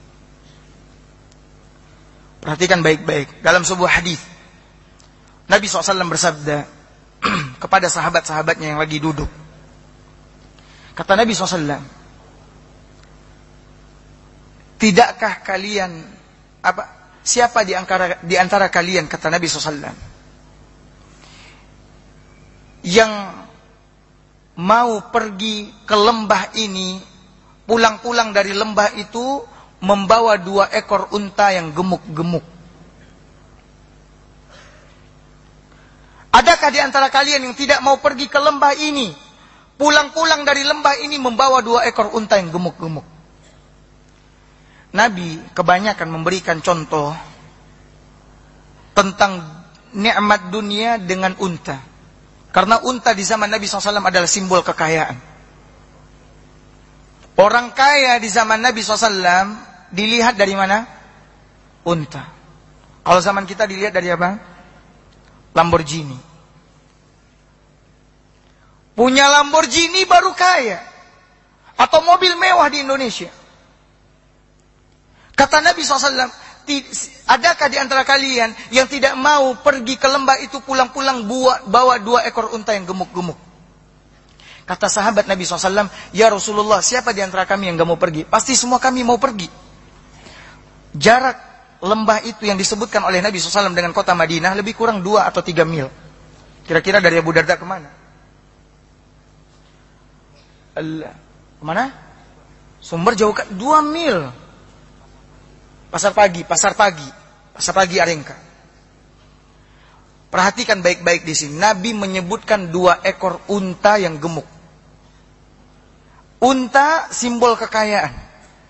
Perhatikan baik-baik. Dalam sebuah hadis, Nabi shallallahu alaihi wasallam bersabda kepada sahabat-sahabatnya yang lagi duduk. Kata Nabi shallallahu alaihi wasallam, tidakkah kalian apa? Siapa di antara, di antara kalian, kata Nabi shallallahu alaihi wasallam, yang mau pergi ke lembah ini, pulang-pulang dari lembah itu membawa dua ekor unta yang gemuk-gemuk. Adakah di antara kalian yang tidak mau pergi ke lembah ini, pulang-pulang dari lembah ini membawa dua ekor unta yang gemuk-gemuk? Nabi kebanyakan memberikan contoh tentang nikmat dunia dengan unta. Karena unta di zaman Nabi shallallahu alaihi wasallam adalah simbol kekayaan. Orang kaya di zaman Nabi shallallahu alaihi wasallam dilihat dari mana? Unta. Kalau zaman kita dilihat dari apa? Lamborghini. Punya Lamborghini baru kaya. Atau mobil mewah di Indonesia. Kata Nabi shallallahu alaihi wasallam, adakah di antara kalian yang tidak mau pergi ke lembah itu pulang-pulang bawa dua ekor unta yang gemuk-gemuk? Kata sahabat Nabi shallallahu alaihi wasallam, ya Rasulullah, siapa di antara kami yang gak mau pergi? Pasti semua kami mau pergi. Jarak lembah itu yang disebutkan oleh Nabi shallallahu alaihi wasallam dengan kota Madinah lebih kurang dua atau tiga mil. Kira-kira dari Abu Darda kemana? Kemana? Sumber jauh ke dua mil. Pasar pagi, pasar pagi, pasar pagi Arengka. Perhatikan baik-baik di sini. Nabi menyebutkan dua ekor unta yang gemuk. Unta simbol kekayaan.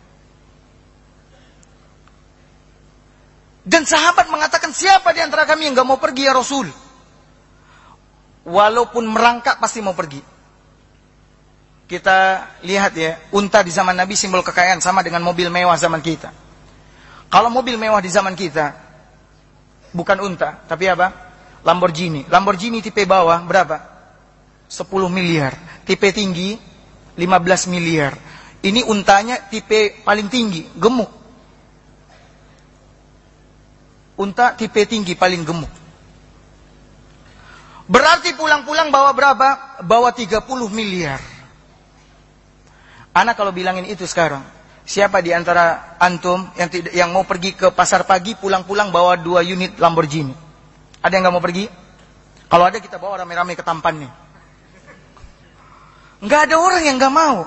Dan sahabat mengatakan, siapa di antara kami yang gak mau pergi ya Rasul? Walaupun merangkak pasti mau pergi. Kita lihat ya, unta di zaman Nabi simbol kekayaan, sama dengan mobil mewah zaman kita. Kalau mobil mewah di zaman kita, bukan unta, tapi apa? Lamborghini. Lamborghini tipe bawah berapa? sepuluh miliar. Tipe tinggi, lima belas miliar. Ini untanya tipe paling tinggi, gemuk. Unta tipe tinggi paling gemuk. Berarti pulang-pulang bawa berapa? Bawa tiga puluh miliar. Anak kalau bilangin itu sekarang, siapa di antara antum yang tidak, yang mau pergi ke pasar pagi pulang-pulang bawa dua unit Lamborghini? Ada yang nggak mau pergi? Kalau ada kita bawa rame-rame ke tampannya. Nggak ada orang yang nggak mau.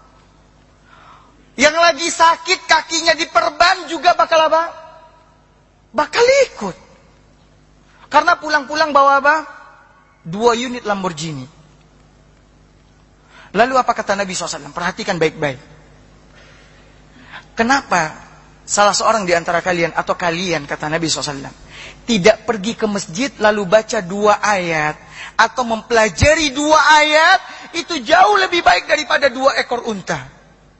Yang lagi sakit kakinya diperban juga bakal apa? Bakal ikut. Karena pulang-pulang bawa apa? Dua unit Lamborghini. Lalu apa kata Nabi shallallahu alaihi wasallam? Perhatikan baik-baik. Kenapa salah seorang di antara kalian atau kalian, kata Nabi shallallahu alaihi wasallam, tidak pergi ke masjid lalu baca dua ayat atau mempelajari dua ayat, itu jauh lebih baik daripada dua ekor unta.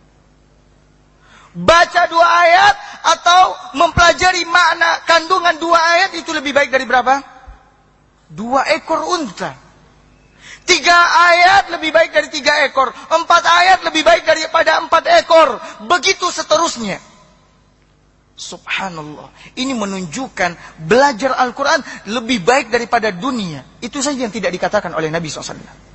Baca dua ayat atau mempelajari makna kandungan dua ayat itu lebih baik dari berapa? Dua ekor unta. Tiga ayat lebih baik dari tiga ekor. Empat ayat lebih baik daripada empat ekor. Begitu seterusnya. Subhanallah. Ini menunjukkan belajar Al-Quran lebih baik daripada dunia. Itu saja yang tidak dikatakan oleh Nabi shallallahu alaihi wasallam.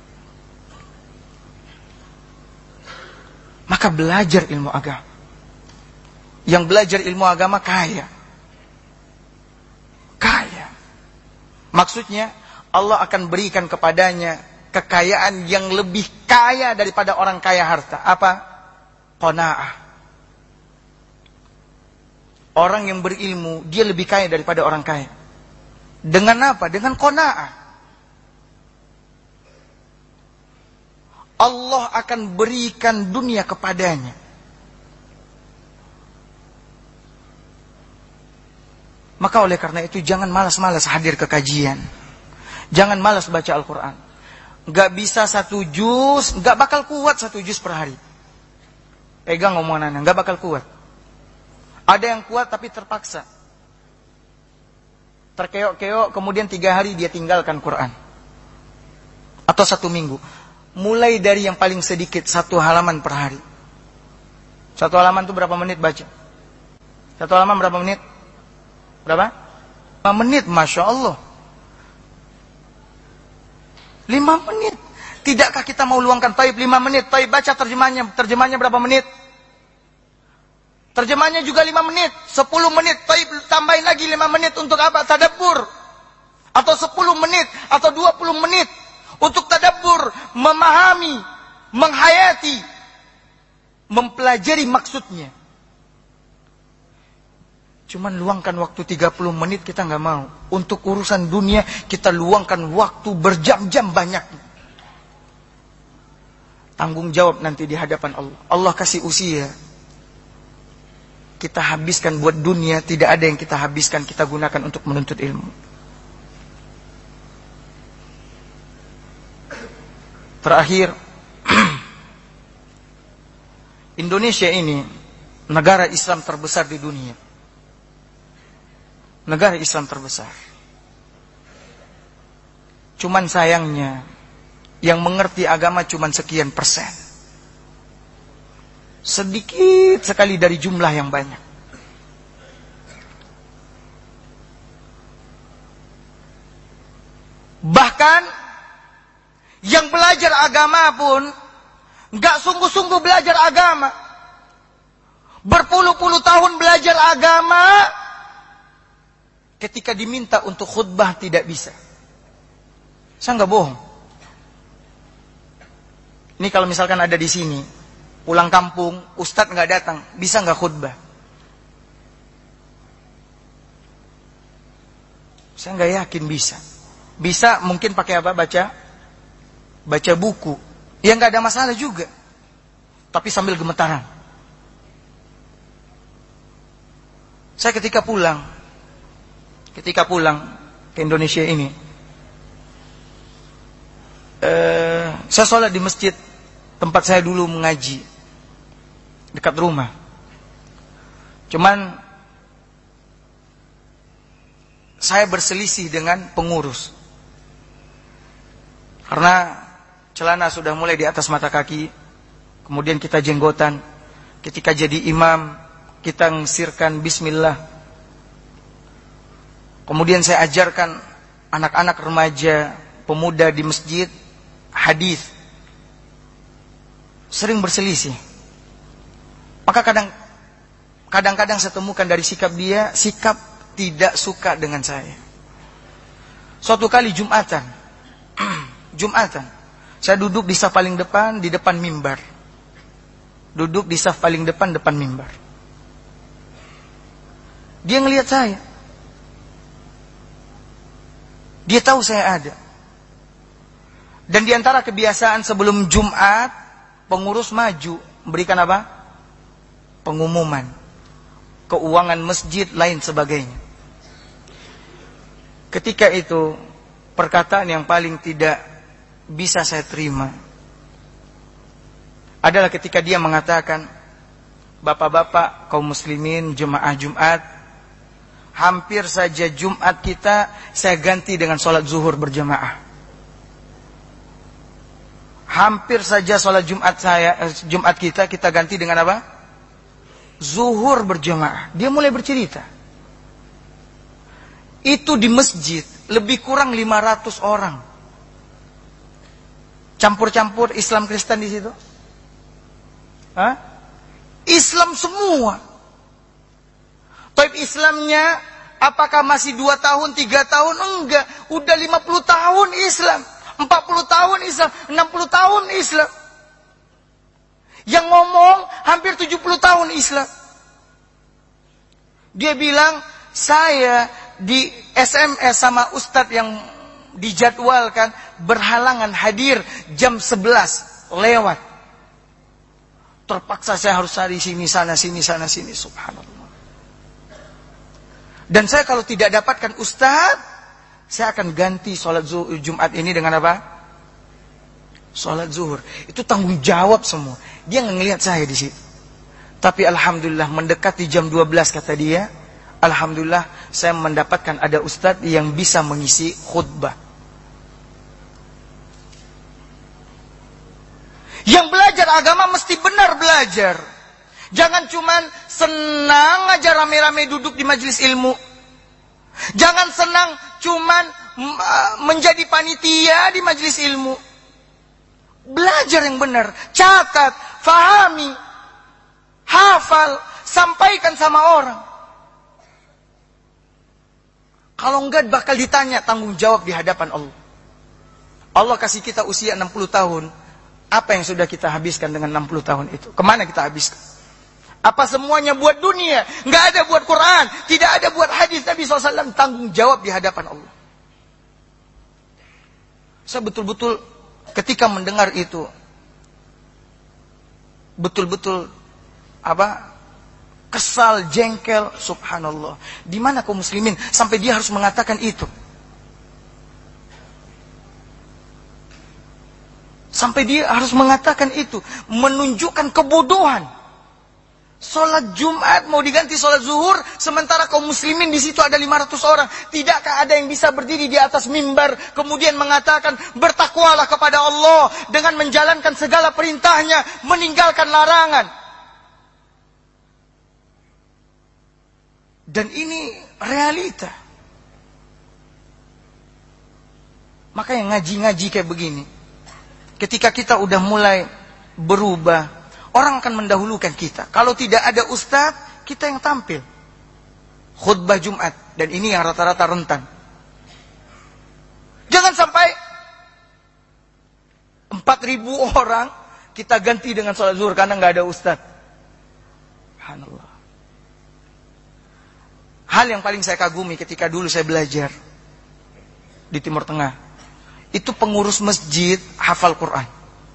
Maka belajar ilmu agama. Yang belajar ilmu agama kaya. Kaya. Maksudnya Allah akan berikan kepadanya kekayaan yang lebih kaya daripada orang kaya harta. Apa? Qanaah. Orang yang berilmu, dia lebih kaya daripada orang kaya. Dengan apa? Dengan qanaah. Allah akan berikan dunia kepadanya. Maka oleh karena itu jangan malas-malas hadir ke kajian. Jangan malas baca Al-Quran. Gak bisa satu juz, gak bakal kuat satu juz per hari. Pegang omongan anak, gak bakal kuat. Ada yang kuat tapi terpaksa. Terkeok-keok, kemudian tiga hari dia tinggalkan Quran. Atau satu minggu. Mulai dari yang paling sedikit, satu halaman per hari. Satu halaman itu berapa menit baca? Satu halaman berapa menit? Berapa? lima menit, Masya Allah. lima menit. Tidakkah kita mau luangkan? Taib lima menit. Taib baca terjemahnya. Terjemahnya berapa menit? Terjemahnya juga lima menit. sepuluh menit. Taib tambahin lagi lima menit. Untuk apa? Tadabbur. Atau sepuluh menit. Atau dua puluh menit. Untuk tadabbur. Memahami. Menghayati. Mempelajari maksudnya. Cuman luangkan waktu tiga puluh menit kita nggak mau. Untuk urusan dunia kita luangkan waktu berjam-jam banyak. Tanggung jawab nanti di hadapan Allah. Allah kasih usia. Kita habiskan buat dunia, tidak ada yang kita habiskan, kita gunakan untuk menuntut ilmu. Terakhir, Indonesia ini negara Islam terbesar di dunia. Negara Islam terbesar. Cuman sayangnya yang mengerti agama cuman sekian persen. Sedikit sekali dari jumlah yang banyak. Bahkan yang belajar agama pun gak sungguh-sungguh belajar agama. Berpuluh-puluh tahun belajar agama, ketika diminta untuk khutbah tidak bisa. Saya nggak bohong. Ini kalau misalkan ada di sini, pulang kampung, ustadz nggak datang, bisa nggak khutbah? Saya nggak yakin bisa. Bisa mungkin pakai apa? Baca, baca buku. Ya nggak ada masalah juga. Tapi sambil gemetaran. Saya ketika pulang. Ketika pulang ke Indonesia ini, eh, saya sholat di masjid tempat saya dulu mengaji, dekat rumah. Cuman saya berselisih dengan pengurus, karena celana sudah mulai di atas mata kaki, kemudian kita jenggotan. Ketika jadi imam, kita ngesirkan bismillah. Kemudian saya ajarkan anak-anak remaja, pemuda di masjid hadis. Sering berselisih. Maka kadang kadang-kadang saya temukan dari sikap dia, sikap tidak suka dengan saya. Suatu kali Jumatan, Jumatan, saya duduk di saf paling depan, di depan mimbar. Duduk di saf paling depan, depan mimbar. Dia ngelihat saya. Dia tahu saya ada. Dan diantara kebiasaan sebelum Jumat, pengurus maju memberikan apa? Pengumuman. Keuangan masjid, lain sebagainya. Ketika itu, perkataan yang paling tidak bisa saya terima adalah ketika dia mengatakan, bapak-bapak kaum muslimin, jemaah Jumat, hampir saja Jumat kita saya ganti dengan sholat zuhur berjamaah. Hampir saja sholat Jumat saya, eh, Jumat kita kita ganti dengan apa? Zuhur berjamaah. Dia mulai bercerita. Itu di masjid lebih kurang lima ratus orang. Campur-campur Islam Kristen di situ. Hah? Islam semua. Taib Islamnya apakah masih dua tahun, tiga tahun? Enggak. Udah lima puluh tahun Islam. empat puluh tahun Islam. enam puluh tahun Islam. Yang ngomong hampir tujuh puluh tahun Islam. Dia bilang, saya di S M S sama ustadz yang dijadwalkan berhalangan hadir jam sebelas lewat. Terpaksa saya harus cari sini, sana, sini, sana, sini. Subhanallah. Dan saya kalau tidak dapatkan ustadz, saya akan ganti sholat Jumat ini dengan apa? Sholat zuhur. Itu tanggung jawab semua. Dia nggak ngelihat saya di situ. Tapi alhamdulillah mendekati jam dua belas kata dia, alhamdulillah saya mendapatkan ada ustadz yang bisa mengisi khutbah. Yang belajar agama mesti benar belajar. Jangan cuman senang aja rame-rame duduk di majelis ilmu. Jangan senang cuman menjadi panitia di majelis ilmu. Belajar yang benar, catat, fahami, hafal, sampaikan sama orang. Kalau enggak bakal ditanya, tanggung jawab di hadapan Allah. Allah kasih kita usia enam puluh tahun. Apa yang sudah kita habiskan dengan enam puluh tahun itu? Kemana kita habiskan? Apa semuanya buat dunia? Nggak ada buat Quran, tidak ada buat hadis Nabi shallallahu alaihi wasallam. Tanggung jawab di hadapan Allah. Saya betul-betul ketika mendengar itu, betul-betul apa? Kesal, jengkel, subhanallah. Di mana kaum muslimin sampai dia harus mengatakan itu? Sampai dia harus mengatakan itu, menunjukkan kebodohan. Sholat Jumat mau diganti sholat zuhur, sementara kaum muslimin di situ ada lima ratus orang. Tidakkah ada yang bisa berdiri di atas mimbar kemudian mengatakan bertakwalah kepada Allah dengan menjalankan segala perintahnya, meninggalkan larangan? Dan ini realita. Maka yang ngaji-ngaji kayak begini, ketika kita udah mulai berubah, orang akan mendahulukan kita. Kalau tidak ada ustadz, kita yang tampil. Khutbah Jumat. Dan ini yang rata-rata rentan. Jangan sampai empat ribu orang kita ganti dengan sholat zuhur karena nggak ada ustadz. Subhanallah. Hal yang paling saya kagumi ketika dulu saya belajar di Timur Tengah, itu pengurus masjid hafal Quran.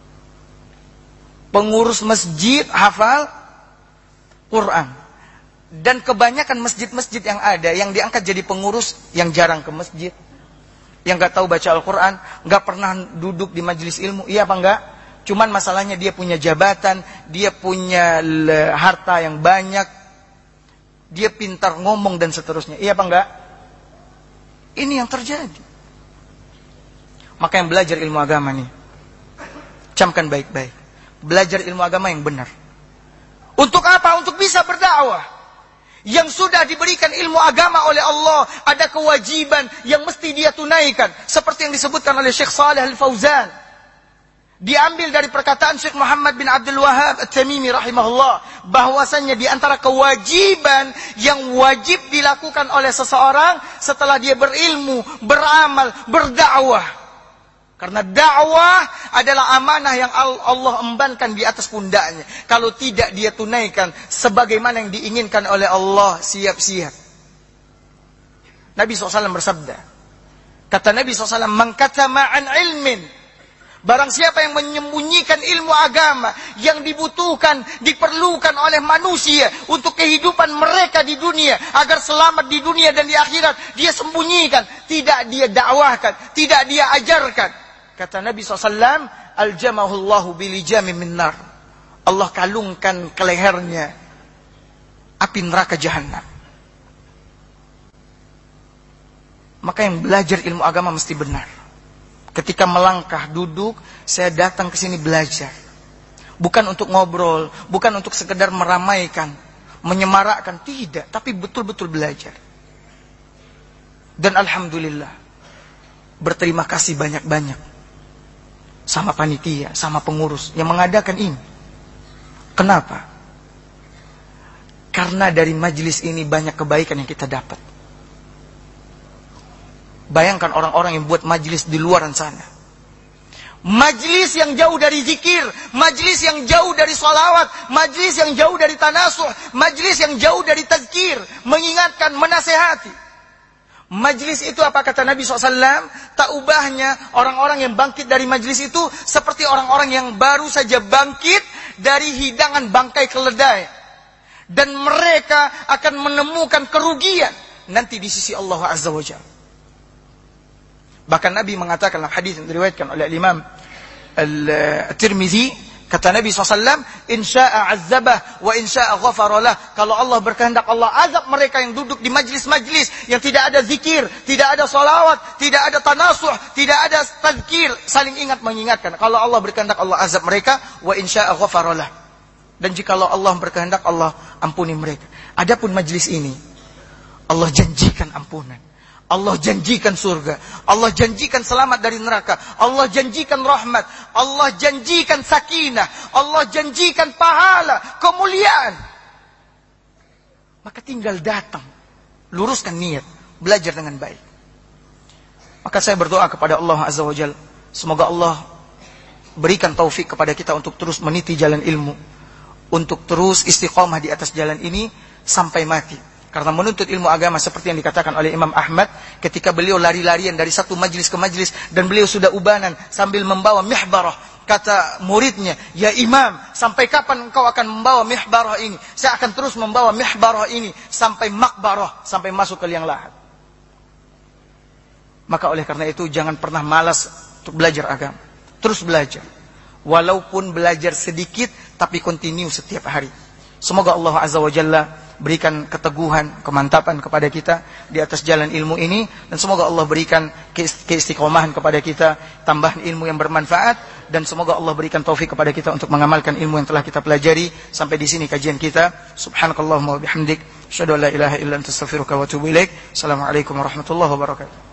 Pengurus masjid hafal Quran. Dan kebanyakan masjid-masjid yang ada, yang diangkat jadi pengurus, yang jarang ke masjid, yang gak tahu baca Al-Quran, gak pernah duduk di majelis ilmu. Iya apa enggak? Cuman masalahnya dia punya jabatan, dia punya harta yang banyak, dia pintar ngomong dan seterusnya. Iya apa enggak? Ini yang terjadi. Maka yang belajar ilmu agama nih, camkan baik-baik. Belajar ilmu agama yang benar. Untuk apa? Untuk bisa berdakwah. Yang sudah diberikan ilmu agama oleh Allah, ada kewajiban yang mesti dia tunaikan. Seperti yang disebutkan oleh Syekh Saleh Al-Fauzan. Diambil dari perkataan Syekh Muhammad bin Abdul Wahhab At-Tamimi rahimahullah. Bahwasannya di antara kewajiban yang wajib dilakukan oleh seseorang setelah dia berilmu, beramal, berdakwah. Karena dakwah adalah amanah yang Allah embankan di atas pundaknya. Kalau tidak dia tunaikan sebagaimana yang diinginkan oleh Allah, siap-siap. Nabi shallallahu alaihi wasallam bersabda. Kata Nabi shallallahu alaihi wasallam, "Man katama an ilmin." Barang siapa yang menyembunyikan ilmu agama yang dibutuhkan, diperlukan oleh manusia untuk kehidupan mereka di dunia, agar selamat di dunia dan di akhirat, dia sembunyikan, tidak dia dakwahkan, tidak dia ajarkan. Kata Nabi shallallahu alaihi wasallam, "Aljamahullahu bilijami min nar." Allah kalungkan ke lehernya api neraka jahanam. Maka yang belajar ilmu agama mesti benar. Ketika melangkah, duduk, saya datang ke sini belajar. Bukan untuk ngobrol, bukan untuk sekedar meramaikan, menyemarakkan, tidak, tapi betul-betul belajar. Dan alhamdulillah, berterima kasih banyak-banyak sama panitia, sama pengurus yang mengadakan ini. Kenapa? Karena dari majelis ini banyak kebaikan yang kita dapat. Bayangkan orang-orang yang buat majelis di luaran sana. Majelis yang jauh dari zikir, majelis yang jauh dari sholawat, majelis yang jauh dari tanasuh, majelis yang jauh dari tazkir, mengingatkan, menasehati. Majelis itu apa kata Nabi shallallahu alaihi wasallam? Tak ubahnya orang-orang yang bangkit dari majelis itu seperti orang-orang yang baru saja bangkit dari hidangan bangkai keledai. Dan mereka akan menemukan kerugian nanti di sisi Allah Azza wa Jalla. Bahkan Nabi mengatakan dalam hadis yang diriwayatkan oleh Imam Al-Tirmizi, kata Nabi shallallahu alaihi wasallam, "In syaa 'azzabah wa in syaa ghafara lah." Kalau Allah berkehendak, Allah azab mereka yang duduk di majlis-majlis yang tidak ada zikir, tidak ada salawat, tidak ada tanasuh, tidak ada tazkir, saling ingat mengingatkan. Kalau Allah berkehendak, Allah azab mereka, wa in syaa ghafara lah. Dan jika Allah berkehendak, Allah ampuni mereka. Adapun majlis ini, Allah janjikan ampunan. Allah janjikan surga. Allah janjikan selamat dari neraka. Allah janjikan rahmat. Allah janjikan sakinah. Allah janjikan pahala, kemuliaan. Maka tinggal datang, luruskan niat, belajar dengan baik. Maka saya berdoa kepada Allah Azza wa Jalla, semoga Allah berikan taufik kepada kita untuk terus meniti jalan ilmu, untuk terus istiqomah di atas jalan ini sampai mati. Karena menuntut ilmu agama seperti yang dikatakan oleh Imam Ahmad ketika beliau lari-larian dari satu majlis ke majlis dan beliau sudah ubanan sambil membawa mihbarah. Kata muridnya, "Ya Imam, sampai kapan engkau akan membawa mihbarah ini?" "Saya akan terus membawa mihbarah ini sampai makbarah, sampai masuk ke liang lahat." Maka oleh karena itu jangan pernah malas untuk belajar agama. Terus belajar. Walaupun belajar sedikit tapi continue setiap hari. Semoga Allah Azza wa Jalla berikan keteguhan, kemantapan kepada kita di atas jalan ilmu ini, dan semoga Allah berikan keistiqomahan kepada kita, tambahan ilmu yang bermanfaat, dan semoga Allah berikan taufik kepada kita untuk mengamalkan ilmu yang telah kita pelajari. Sampai di sini kajian kita. Subhanakallahumma wa bihamdik, asyhadu an la ilaha illa anta astaghfiruka wa atubu ilaik. Assalamualaikum warahmatullahi wabarakatuh.